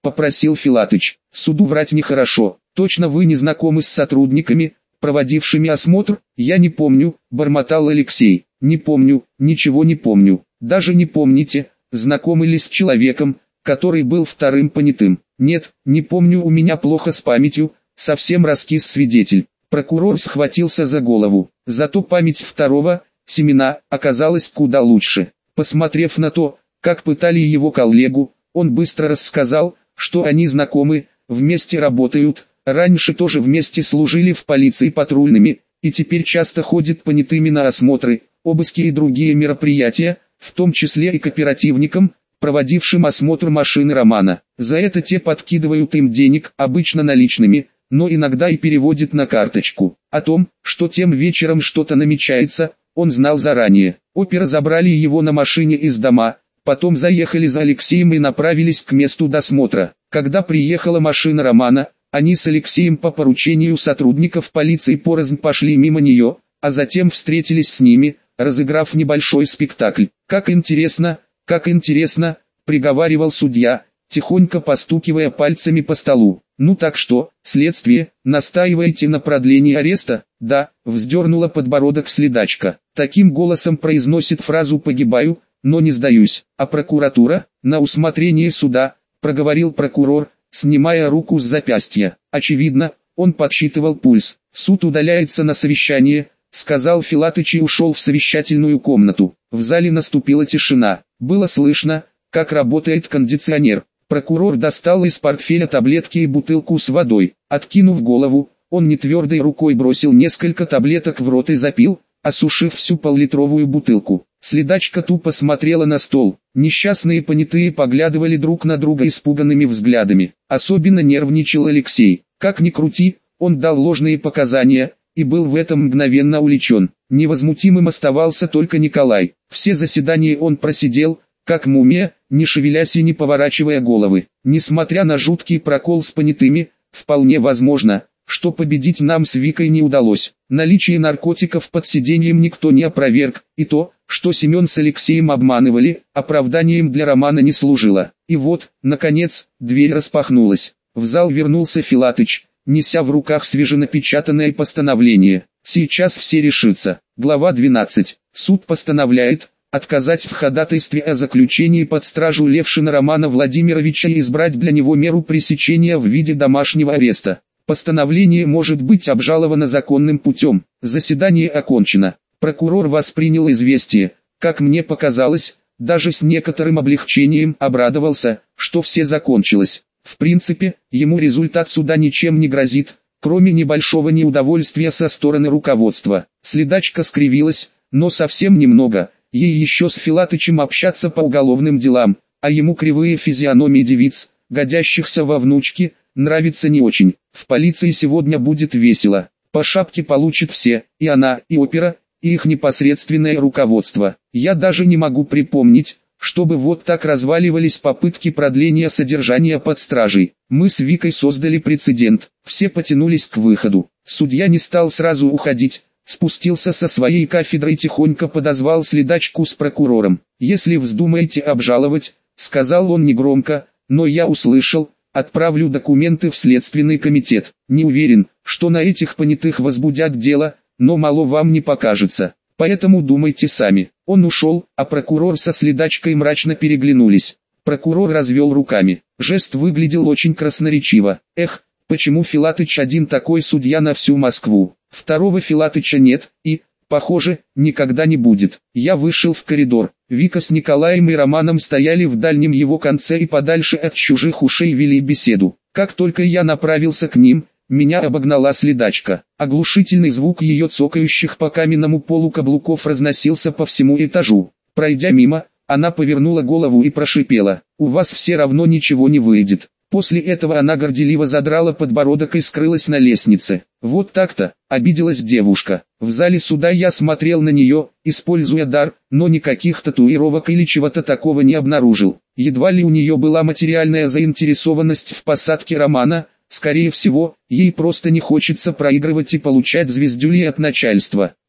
попросил Филатыч. Суду врать нехорошо. Точно вы не знакомы с сотрудниками, проводившими осмотр? Я не помню, бормотал Алексей. Не помню, ничего не помню. Даже не помните, знакомы ли с человеком, который был вторым понятым? Нет, не помню, у меня плохо с памятью, совсем раскис свидетель. Прокурор схватился за голову. Зато память второго, Семена, оказалась куда лучше. Посмотрев на то, как пытали его коллегу, он быстро рассказал, что они знакомы, вместе работают, раньше тоже вместе служили в полиции патрульными, и теперь часто ходят понятыми на осмотры, обыски и другие мероприятия, в том числе и к оперативникам, проводившим осмотр машины Романа. За это те подкидывают им денег, обычно наличными, но иногда и переводят на карточку. О том, что тем вечером что-то намечается, он знал заранее. Опера забрали его на машине из дома, потом заехали за Алексеем и направились к месту досмотра. Когда приехала машина Романа, они с Алексеем по поручению сотрудников полиции порознь пошли мимо нее, а затем встретились с ними, разыграв небольшой спектакль. «Как интересно, как интересно», — приговаривал судья, тихонько постукивая пальцами по столу. «Ну так что, следствие, настаиваете на продлении ареста?» «Да», — вздернула подбородок следачка. Таким голосом произносит фразу «погибаю, но не сдаюсь». «А прокуратура?» «На усмотрение суда», — проговорил прокурор, снимая руку с запястья. Очевидно, он подсчитывал пульс. «Суд удаляется на совещание», — сказал Филатыч и ушел в совещательную комнату. В зале наступила тишина. Было слышно, как работает кондиционер. Прокурор достал из портфеля таблетки и бутылку с водой. Откинув голову, он нетвердой рукой бросил несколько таблеток в рот и запил, осушив всю поллитровую бутылку. Следачка тупо смотрела на стол. Несчастные понятые поглядывали друг на друга испуганными взглядами. Особенно нервничал Алексей. Как ни крути, он дал ложные показания, и был в этом мгновенно уличен. Невозмутимым оставался только Николай. Все заседания он просидел, как мумия, не шевелясь и не поворачивая головы. Несмотря на жуткий прокол с понятыми, вполне возможно, что победить нам с Викой не удалось. Наличие наркотиков под сиденьем никто не опроверг, и то, что Семен с Алексеем обманывали, оправданием для Романа не служило. И вот, наконец, дверь распахнулась. В зал вернулся Филатыч, неся в руках свеженапечатанное постановление. Сейчас все решится. Глава двенадцать. Суд постановляет отказать в ходатайстве о заключении под стражу Левшина Романа Владимировича и избрать для него меру пресечения в виде домашнего ареста. Постановление может быть обжаловано законным путем. Заседание окончено. Прокурор воспринял известие, как мне показалось, даже с некоторым облегчением обрадовался, что все закончилось. В принципе, ему результат суда ничем не грозит, кроме небольшого неудовольствия со стороны руководства. Следачка скривилась, но совсем немного. Ей еще с Филатычем общаться по уголовным делам, а ему кривые физиономии девиц, годящихся во внучки, нравится не очень. В полиции сегодня будет весело. По шапке получат все, и она, и опера, и их непосредственное руководство. Я даже не могу припомнить, чтобы вот так разваливались попытки продления содержания под стражей. Мы с Викой создали прецедент. Все потянулись к выходу. Судья не стал сразу уходить. Спустился со своей кафедры и тихонько подозвал следачку с прокурором. «Если вздумаете обжаловать», — сказал он негромко, но я услышал, «отправлю документы в следственный комитет. Не уверен, что на этих понятых возбудят дело, но мало вам не покажется. Поэтому думайте сами». Он ушел, а прокурор со следачкой мрачно переглянулись. Прокурор развел руками. Жест выглядел очень красноречиво. Эх, почему Филатыч один такой судья на всю Москву? Второго Филатыча нет, и, похоже, никогда не будет. Я вышел в коридор. Вика с Николаем и Романом стояли в дальнем его конце и подальше от чужих ушей вели беседу. Как только я направился к ним, меня обогнала следачка. Оглушительный звук ее цокающих по каменному полу каблуков разносился по всему этажу. Пройдя мимо, она повернула голову и прошипела: «У вас все равно ничего не выйдет». После этого она горделиво задрала подбородок и скрылась на лестнице. Вот так-то, обиделась девушка. В зале суда я смотрел на нее, используя дар, но никаких татуировок или чего-то такого не обнаружил. Едва ли у нее была материальная заинтересованность в посадке Романа, скорее всего, ей просто не хочется проигрывать и получать звездюли от начальства.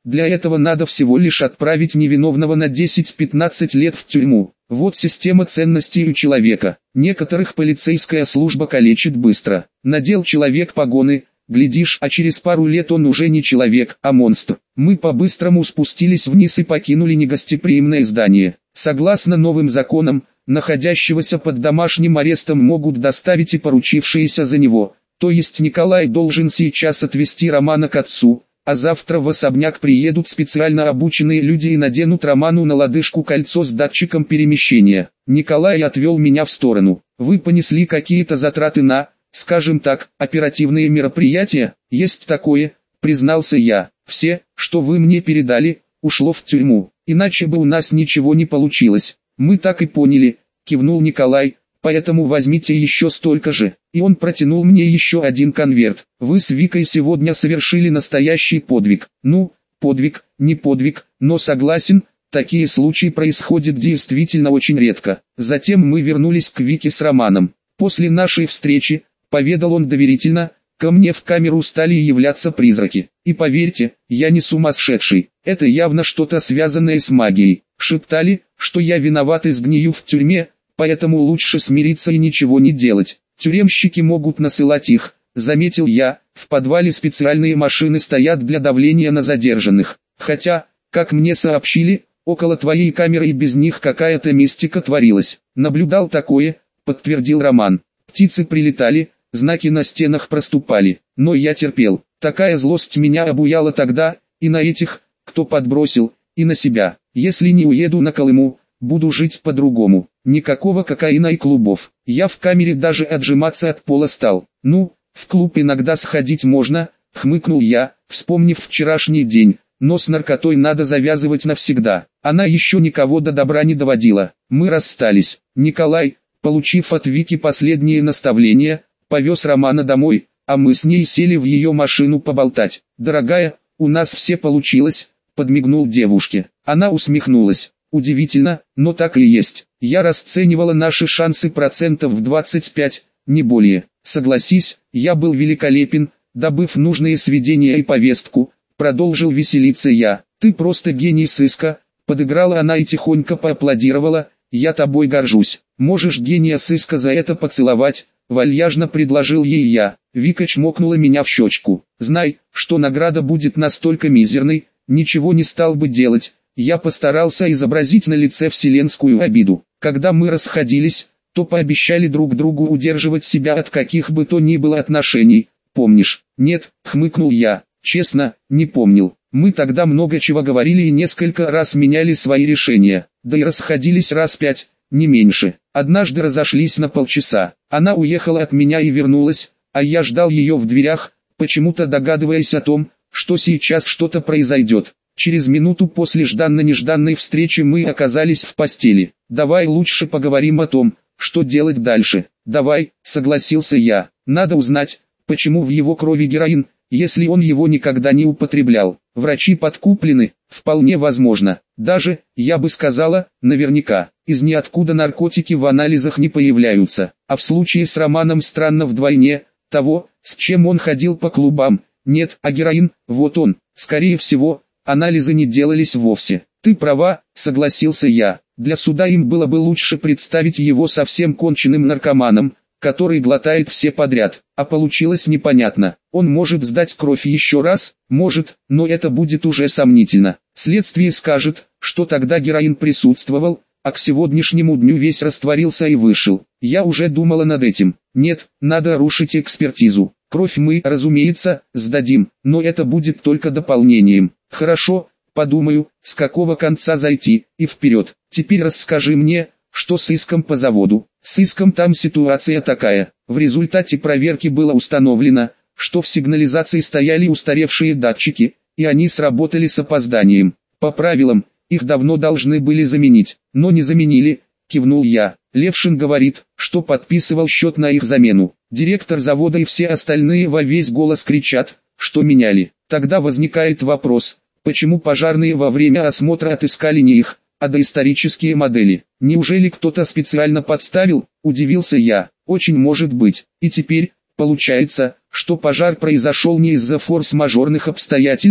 Для этого надо всего лишь отправить невиновного на десять-пятнадцать лет в тюрьму. Вот система ценностей у человека. Некоторых полицейская служба калечит быстро. Надел человек погоны, глядишь, а через пару лет он уже не человек, а монстр. Мы по-быстрому спустились вниз и покинули негостеприимное здание. Согласно новым законам, находящегося под домашним арестом могут доставить и поручившиеся за него. То есть Николай должен сейчас отвезти Романа к отцу, а завтра в особняк приедут специально обученные люди и наденут Роману на лодыжку кольцо с датчиком перемещения. Николай отвел меня в сторону. Вы понесли какие-то затраты на, скажем так, оперативные мероприятия? Есть такое, признался я. Все, что вы мне передали, ушло в тюрьму, иначе бы у нас ничего не получилось. Мы так и поняли, кивнул Николай. Поэтому возьмите еще столько же. И он протянул мне еще один конверт. Вы с Викой сегодня совершили настоящий подвиг. Ну, подвиг, не подвиг, но согласен, такие случаи происходят действительно очень редко. Затем мы вернулись к Вике с Романом. После нашей встречи, поведал он доверительно, ко мне в камеру стали являться призраки. И поверьте, я не сумасшедший. Это явно что-то связанное с магией. Шептали, что я виноват и сгнию в тюрьме, поэтому лучше смириться и ничего не делать. Тюремщики могут насылать их, заметил я, в подвале специальные машины стоят для давления на задержанных. Хотя, как мне сообщили, около твоей камеры и без них какая-то мистика творилась. Наблюдал такое, подтвердил Роман. Птицы прилетали, знаки на стенах проступали, но я терпел. Такая злость меня обуяла тогда, и на этих, кто подбросил, и на себя. Если не уеду на Колыму, буду жить по-другому. Никакого кокаина и клубов. Я в камере даже отжиматься от пола стал. Ну, в клуб иногда сходить можно, хмыкнул я, вспомнив вчерашний день, но с наркотой надо завязывать навсегда. Она еще никого до добра не доводила. Мы расстались. Николай, получив от Вики последние наставления, повез Романа домой, а мы с ней сели в ее машину поболтать. «Дорогая, у нас все получилось», — подмигнул девушке. Она усмехнулась. Удивительно, но так и есть. Я расценивала наши шансы процентов в двадцать пять, не более. Согласись, я был великолепен, добыв нужные сведения и повестку, продолжил веселиться я. Ты просто гений сыска, подыграла она и тихонько поаплодировала, я тобой горжусь. Можешь гения сыска за это поцеловать, вальяжно предложил ей я. Вика чмокнула меня в щечку. Знай, что награда будет настолько мизерной, ничего не стал бы делать. Я постарался изобразить на лице вселенскую обиду. Когда мы расходились, то пообещали друг другу удерживать себя от каких бы то ни было отношений. Помнишь? Нет, хмыкнул я. Честно, не помнил. Мы тогда много чего говорили и несколько раз меняли свои решения. Да и расходились раз пять, не меньше. Однажды разошлись на полчаса. Она уехала от меня и вернулась, а я ждал ее в дверях, почему-то догадываясь о том, что сейчас что-то произойдет. Через минуту после жданно-нежданной встречи мы оказались в постели. «Давай лучше поговорим о том, что делать дальше». «Давай», согласился я. «Надо узнать, почему в его крови героин, если он его никогда не употреблял. Врачи подкуплены, вполне возможно. Даже, я бы сказала, наверняка. Из ниоткуда наркотики в анализах не появляются. А в случае с Романом странно вдвойне, того, с чем он ходил по клубам. Нет, а героин, вот он, скорее всего». Анализы не делались вовсе. Ты права, согласился я. Для суда им было бы лучше представить его совсем конченным наркоманом, который глотает все подряд. А получилось непонятно. Он может сдать кровь еще раз, может, но это будет уже сомнительно. Следствие скажет, что тогда героин присутствовал, а к сегодняшнему дню весь растворился и вышел. Я уже думала над этим. Нет, надо рушить экспертизу. Кровь мы, разумеется, сдадим, но это будет только дополнением. Хорошо, подумаю, с какого конца зайти, и вперед. Теперь расскажи мне, что с иском по заводу. С иском там ситуация такая. В результате проверки было установлено, что в сигнализации стояли устаревшие датчики, и они сработали с опозданием. По правилам, их давно должны были заменить, но не заменили, кивнул я. Левшин говорит, что подписывал счет на их замену. Директор завода и все остальные во весь голос кричат, что меняли. Тогда возникает вопрос, почему пожарные во время осмотра отыскали не их, а доисторические модели. Неужели кто-то специально подставил, удивился я. Очень может быть. И теперь, получается, что пожар произошел не из-за форс-мажорных обстоятельств,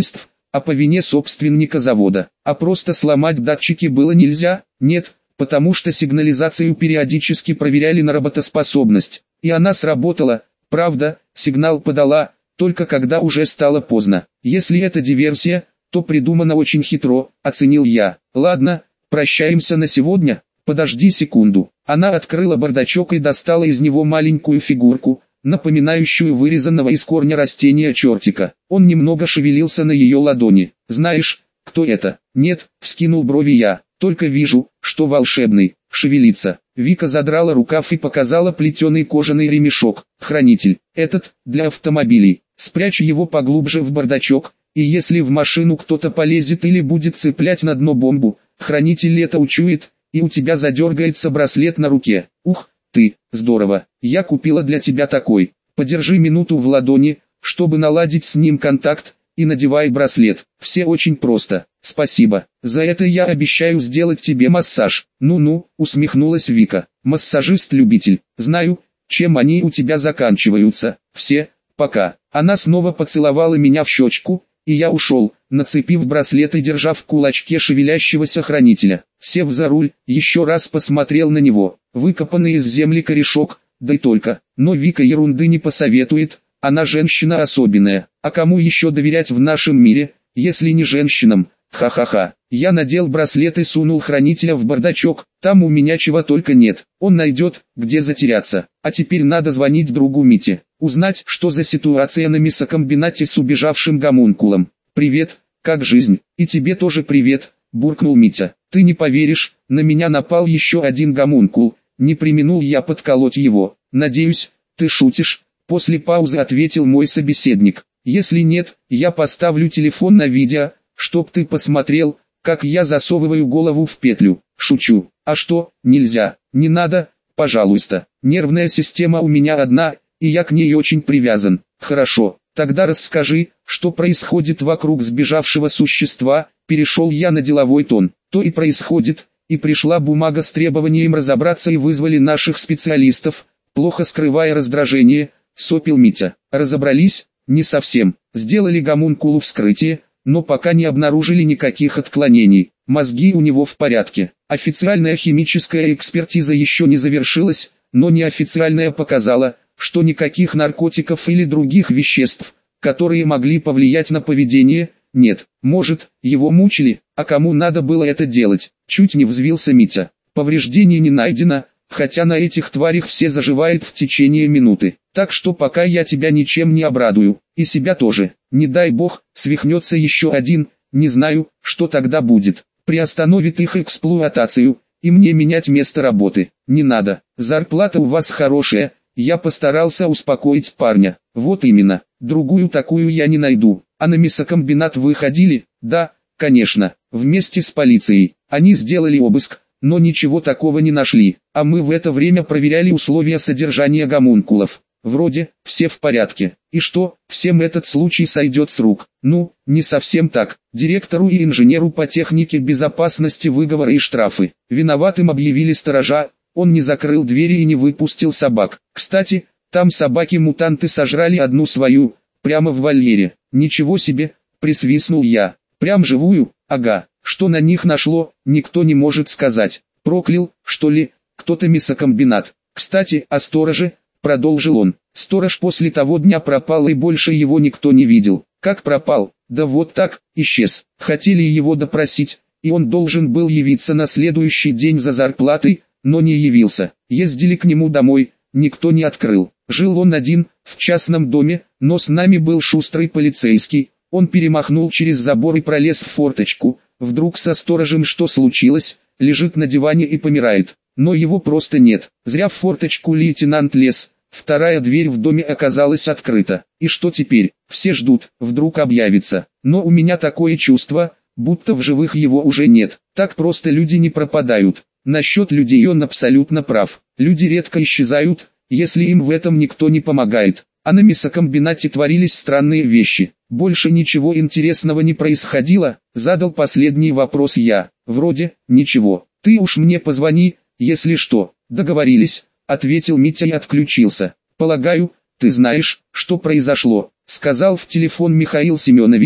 а по вине собственника завода. А просто сломать датчики было нельзя? Нет, потому что сигнализацию периодически проверяли на работоспособность. И она сработала, правда, сигнал подала, только когда уже стало поздно. Если это диверсия, то придумано очень хитро, оценил я. Ладно, прощаемся на сегодня, подожди секунду. Она открыла бардачок и достала из него маленькую фигурку, напоминающую вырезанного из корня растения чертика. Он немного шевелился на ее ладони. «Знаешь, кто это?» «Нет», — вскинул брови я, — «только вижу, что волшебный, шевелится». Вика задрала рукав и показала плетеный кожаный ремешок. «Хранитель, этот, для автомобилей. Спрячь его поглубже в бардачок, и если в машину кто-то полезет или будет цеплять на дно бомбу, хранитель это учует, и у тебя задергается браслет на руке. Ух ты, здорово, я купила для тебя такой. Подержи минуту в ладони, чтобы наладить с ним контакт, и надевай браслет. Все очень просто. Спасибо. За это я обещаю сделать тебе массаж». «Ну-ну», усмехнулась Вика. «Массажист-любитель. Знаю, чем они у тебя заканчиваются. Все, пока». Она снова поцеловала меня в щечку, и я ушел, нацепив браслет и держа в кулачке шевелящегося хранителя. Сев за руль, еще раз посмотрел на него. Выкопанный из земли корешок, да и только. Но Вика ерунды не посоветует, она женщина особенная. А кому еще доверять в нашем мире, если не женщинам? Ха-ха-ха. Я надел браслет и сунул хранителя в бардачок, там у меня чего только нет. Он найдет, где затеряться. А теперь надо звонить другу Мите, узнать, что за ситуация на мясокомбинате с убежавшим гомункулом. «Привет, как жизнь?» «И тебе тоже привет», буркнул Митя. «Ты не поверишь, на меня напал еще один гомункул, не преминул я подколоть его». «Надеюсь, ты шутишь?» После паузы ответил мой собеседник. «Если нет, я поставлю телефон на видео, чтоб ты посмотрел, как я засовываю голову в петлю». «Шучу. А что, нельзя?» «Не надо, пожалуйста. Нервная система у меня одна, и я к ней очень привязан». «Хорошо, тогда расскажи, что происходит вокруг сбежавшего существа», перешел я на деловой тон. «То и происходит, и пришла бумага с требованием разобраться и вызвали наших специалистов», плохо скрывая раздражение, сопил Митя. «Разобрались?» «Не совсем. Сделали гомункулу вскрытие, но пока не обнаружили никаких отклонений. Мозги у него в порядке. Официальная химическая экспертиза еще не завершилась, но неофициальная показала, что никаких наркотиков или других веществ, которые могли повлиять на поведение, нет. Может, его мучили, а кому надо было это делать?» Чуть не взвился Митя. «Повреждений не найдено, хотя на этих тварях все заживает в течение минуты. Так что пока я тебя ничем не обрадую, и себя тоже. Не дай бог, свихнется еще один, не знаю, что тогда будет. Приостановит их эксплуатацию, и мне менять место работы. Не надо, зарплата у вас хорошая». Я постарался успокоить парня. «Вот именно, другую такую я не найду». «А на мясокомбинат вы ходили?» «Да, конечно, вместе с полицией. Они сделали обыск, но ничего такого не нашли, а мы в это время проверяли условия содержания гомункулов. Вроде, все в порядке. И что, всем этот случай сойдет с рук?» «Ну, не совсем так. Директору и инженеру по технике безопасности выговоры и штрафы. Виноватым объявили сторожа, он не закрыл двери и не выпустил собак. Кстати, там собаки-мутанты сожрали одну свою, прямо в вольере». «Ничего себе», присвистнул я. «Прям живую?» «Ага. Что на них нашло, никто не может сказать. Проклял, что ли, кто-то мясокомбинат. Кстати, о стороже», продолжил он. «Сторож после того дня пропал, и больше его никто не видел». «Как пропал?» «Да вот так, исчез. Хотели его допросить, и он должен был явиться на следующий день за зарплатой, но не явился. Ездили к нему домой, никто не открыл. Жил он один, в частном доме, но с нами был шустрый полицейский. Он перемахнул через забор и пролез в форточку. Вдруг со сторожем что случилось, лежит на диване и помирает. Но его просто нет. Зря в форточку лейтенант лез. Вторая дверь в доме оказалась открыта. И что теперь? Все ждут, вдруг объявится. Но у меня такое чувство, будто в живых его уже нет. Так просто люди не пропадают». Насчет людей он абсолютно прав. Люди редко исчезают, если им в этом никто не помогает. А на мясокомбинате творились странные вещи. Больше ничего интересного не происходило, задал последний вопрос я. Вроде, ничего. Ты уж мне позвони, если что. Договорились, ответил Митя и отключился. Полагаю, ты знаешь, что произошло, сказал в телефон Михаил Семенович,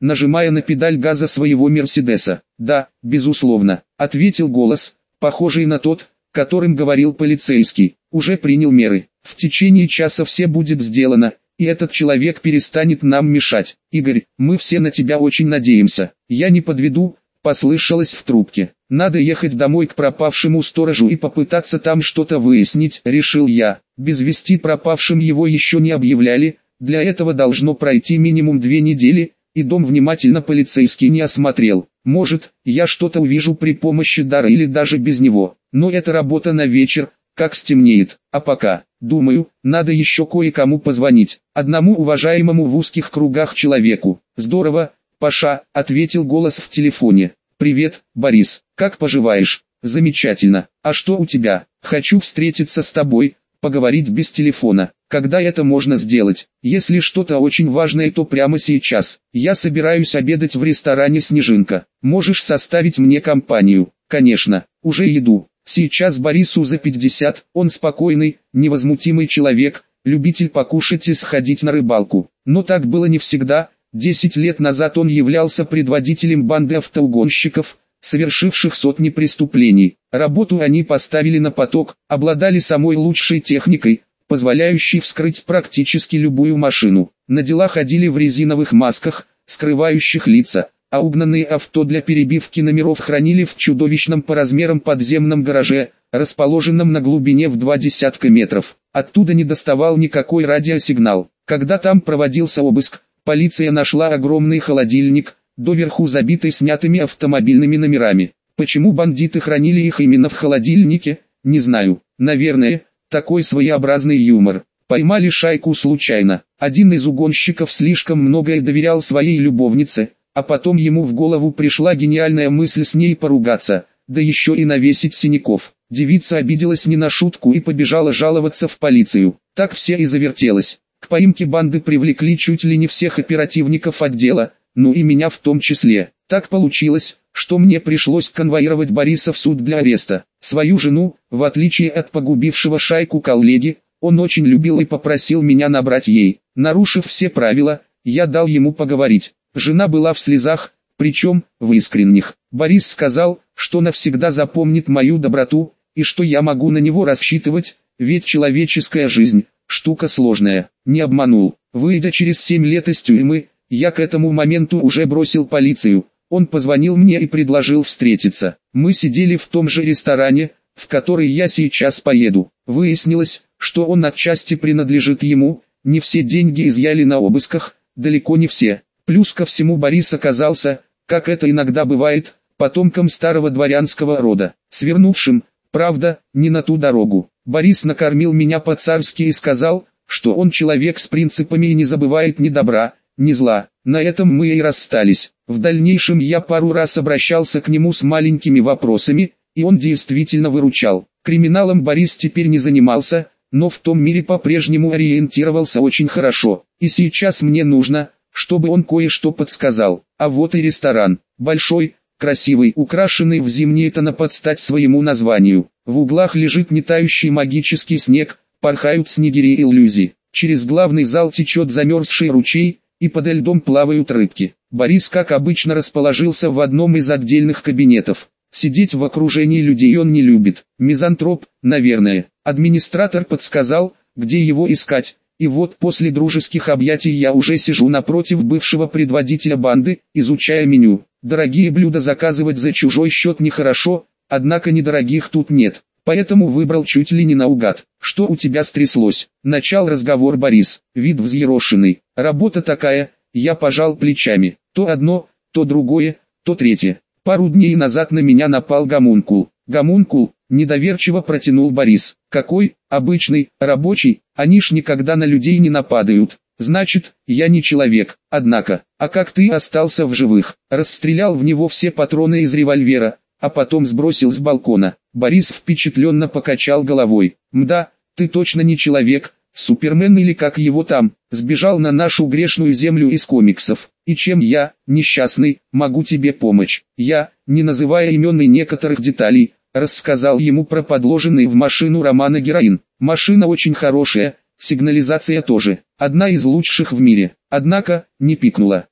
нажимая на педаль газа своего Мерседеса. «Да, безусловно», — ответил голос, похожий на тот, которым говорил полицейский. «Уже принял меры. В течение часа все будет сделано, и этот человек перестанет нам мешать. Игорь, мы все на тебя очень надеемся. Я не подведу», — послышалось в трубке. «Надо ехать домой к пропавшему сторожу и попытаться там что-то выяснить», — решил я. Без вести пропавшим его еще не объявляли, для этого должно пройти минимум две недели, и дом внимательно полицейский не осмотрел. Может, я что-то увижу при помощи дара или даже без него, но это работа на вечер, как стемнеет. А пока, думаю, надо еще кое-кому позвонить, одному уважаемому в узких кругах человеку. «Здорово, Паша», — ответил голос в телефоне. «Привет, Борис, как поживаешь?» «Замечательно. А что у тебя?» «Хочу встретиться с тобой, поговорить без телефона». «Когда это можно сделать?» «Если что-то очень важное, то прямо сейчас. Я собираюсь обедать в ресторане «Снежинка». Можешь составить мне компанию?» «Конечно, уже иду». Сейчас Борису за пятьдесят, он спокойный, невозмутимый человек, любитель покушать и сходить на рыбалку. Но так было не всегда. Десять лет назад он являлся предводителем банды автоугонщиков, совершивших сотни преступлений. Работу они поставили на поток, обладали самой лучшей техникой, позволяющей вскрыть практически любую машину. На дела ходили в резиновых масках, скрывающих лица, а угнанные авто для перебивки номеров хранили в чудовищном по размерам подземном гараже, расположенном на глубине в два десятка метров. Оттуда не доставал никакой радиосигнал. Когда там проводился обыск, полиция нашла огромный холодильник, доверху забитый снятыми автомобильными номерами. Почему бандиты хранили их именно в холодильнике, не знаю. Наверное, такой своеобразный юмор. Поймали шайку случайно. Один из угонщиков слишком многое доверял своей любовнице, а потом ему в голову пришла гениальная мысль с ней поругаться, да еще и навесить синяков. Девица обиделась не на шутку и побежала жаловаться в полицию. Так все и завертелось. К поимке банды привлекли чуть ли не всех оперативников отдела, ну и меня в том числе. Так получилось, что мне пришлось конвоировать Бориса в суд для ареста. Свою жену, в отличие от погубившего шайку коллеги, он очень любил и попросил меня набрать ей. Нарушив все правила, я дал ему поговорить. Жена была в слезах, причем в искренних. Борис сказал, что навсегда запомнит мою доброту, и что я могу на него рассчитывать, ведь человеческая жизнь – штука сложная. Не обманул. Выйдя через семь лет из тюрьмы, я к этому моменту уже бросил полицию. Он позвонил мне и предложил встретиться. Мы сидели в том же ресторане, в который я сейчас поеду. Выяснилось, что он отчасти принадлежит ему, не все деньги изъяли на обысках, далеко не все. Плюс ко всему Борис оказался, как это иногда бывает, потомком старого дворянского рода, свернувшим, правда, не на ту дорогу. Борис накормил меня по-царски и сказал, что он человек с принципами и не забывает ни добра, ни зла. На этом мы и расстались. В дальнейшем я пару раз обращался к нему с маленькими вопросами, и он действительно выручал. Криминалом Борис теперь не занимался, но в том мире по-прежнему ориентировался очень хорошо. И сейчас мне нужно, чтобы он кое-что подсказал. А вот и ресторан. Большой, красивый, украшенный в зимние тона под стать своему названию. В углах лежит нетающий магический снег, порхают снегири и иллюзии. Через главный зал течет замерзший ручей, и подо льдом плавают рыбки. Борис, как обычно, расположился в одном из отдельных кабинетов. Сидеть в окружении людей он не любит. Мизантроп, наверное. Администратор подсказал, где его искать. И вот после дружеских объятий я уже сижу напротив бывшего предводителя банды, изучая меню. Дорогие блюда заказывать за чужой счет нехорошо, однако недорогих тут нет. Поэтому выбрал чуть ли не наугад. «Что у тебя стряслось?» Начал разговор Борис, вид взъерошенный. «Работа такая», я пожал плечами. То одно, то другое, то третье. Пару дней назад на меня напал гомункул. «Гомункул?» – недоверчиво протянул Борис. «Какой? Обычный, рабочий, они ж никогда на людей не нападают. Значит, я не человек. Однако, а как ты остался в живых?» Расстрелял в него все патроны из револьвера, а потом сбросил с балкона. Борис впечатленно покачал головой. «Мда, ты точно не человек, Супермен или как его там, сбежал на нашу грешную землю из комиксов. И чем я, несчастный, могу тебе помочь?» Я, не называя имен и некоторых деталей, рассказал ему про подложенный в машину Романа героин. Машина очень хорошая, сигнализация тоже, одна из лучших в мире. Однако, не пикнула.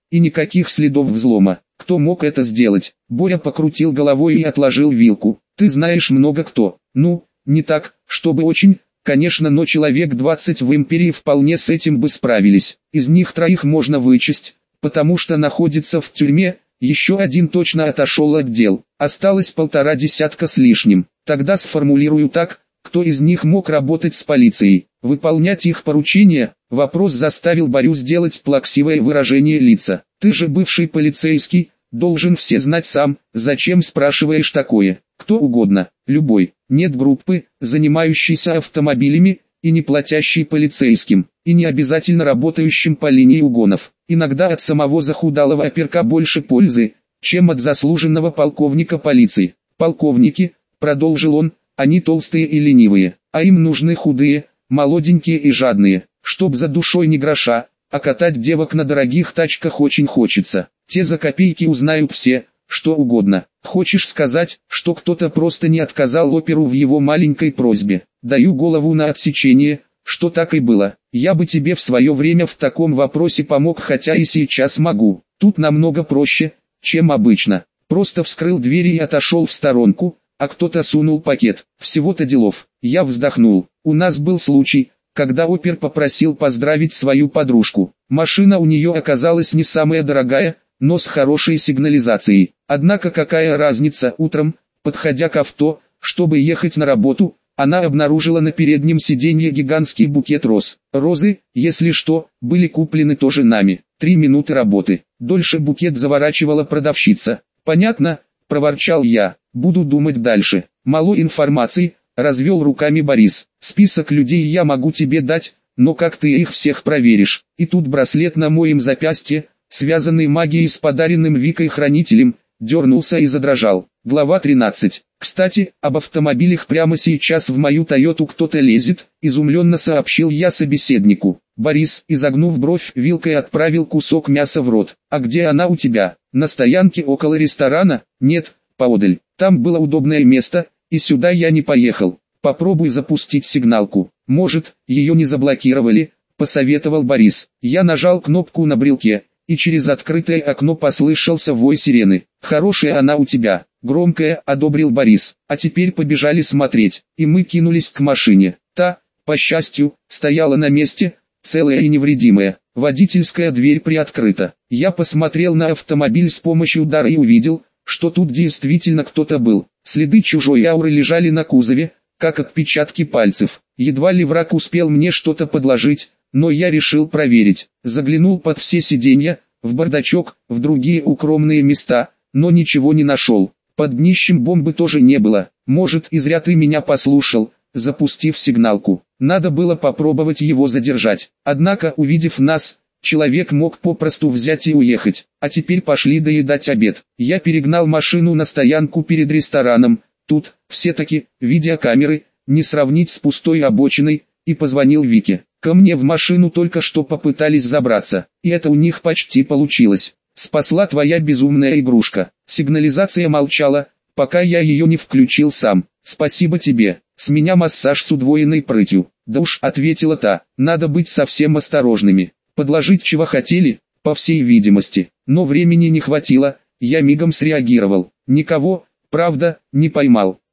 и никаких следов взлома. Кто мог это сделать? Боря покрутил головой и отложил вилку. Ты знаешь много кто. Ну, не так, чтобы очень, конечно, но человек двадцать в империи вполне с этим бы справились. Из них троих можно вычесть, потому что находится в тюрьме, еще один точно отошел от дел. Осталось полтора десятка с лишним. Тогда сформулирую так, кто из них мог работать с полицией, выполнять их поручения. Вопрос заставил Борю сделать плаксивое выражение лица. Ты же бывший полицейский, должен все знать сам, зачем спрашиваешь такое? Кто угодно, любой. Нет группы, занимающейся автомобилями, и не платящей полицейским, и не обязательно работающим по линии угонов. Иногда от самого захудалого оперка больше пользы, чем от заслуженного полковника полиции. Полковники, продолжил он, они толстые и ленивые, а им нужны худые, молоденькие и жадные, чтоб за душой не гроша, а катать девок на дорогих тачках очень хочется. Те за копейки узнают все, что угодно. Хочешь сказать, что кто-то просто не отказал оперу в его маленькой просьбе? Даю голову на отсечение, что так и было. Я бы тебе в свое время в таком вопросе помог, хотя и сейчас могу. Тут намного проще, чем обычно. Просто вскрыл двери и отошел в сторонку, а кто-то сунул пакет. Всего-то делов. Я вздохнул. У нас был случай, когда опер попросил поздравить свою подружку. Машина у нее оказалась не самая дорогая, но с хорошей сигнализацией. Однако какая разница, утром, подходя к авто, чтобы ехать на работу, она обнаружила на переднем сиденье гигантский букет роз. Розы, если что, были куплены тоже нами. Три минуты работы. Дольше букет заворачивала продавщица. Понятно, проворчал я. Буду думать дальше. Мало информации, развел руками Борис. Список людей я могу тебе дать, но как ты их всех проверишь? И тут браслет на моем запястье, связанный магией с подаренным Викой хранителем, дернулся и задрожал. Глава тринадцать. Кстати, об автомобилях прямо сейчас в мою Тойоту кто-то лезет, изумленно сообщил я собеседнику. Борис, изогнув бровь, вилкой отправил кусок мяса в рот. А где она у тебя? На стоянке около ресторана? Нет, поодаль. Там было удобное место, и сюда я не поехал. Попробуй запустить сигналку. Может, ее не заблокировали, посоветовал Борис. Я нажал кнопку на брелке, и через открытое окно послышался вой сирены. «Хорошая она у тебя», — громкая, одобрил Борис. «А теперь побежали смотреть». И мы кинулись к машине. Та, по счастью, стояла на месте, целая и невредимая. Водительская дверь приоткрыта. Я посмотрел на автомобиль с помощью дара и увидел, что тут действительно кто-то был. Следы чужой ауры лежали на кузове, как отпечатки пальцев. Едва ли враг успел мне что-то подложить, но я решил проверить. Заглянул под все сиденья, в бардачок, в другие укромные места, но ничего не нашел. Под днищем бомбы тоже не было. Может, и зря ты меня послушал, запустив сигналку. Надо было попробовать его задержать. Однако, увидев нас, человек мог попросту взять и уехать. А теперь пошли доедать обед. Я перегнал машину на стоянку перед рестораном. Тут, все-таки, видеокамеры, не сравнить с пустой обочиной, и позвонил Вике. Ко мне в машину только что попытались забраться, и это у них почти получилось. Спасла твоя безумная игрушка. Сигнализация молчала, пока я ее не включил сам. Спасибо тебе, с меня массаж с удвоенной прытью. Да уж, ответила та, надо быть совсем осторожными. Подложить чего хотели, по всей видимости, но времени не хватило, я мигом среагировал. Никого, правда, не поймал.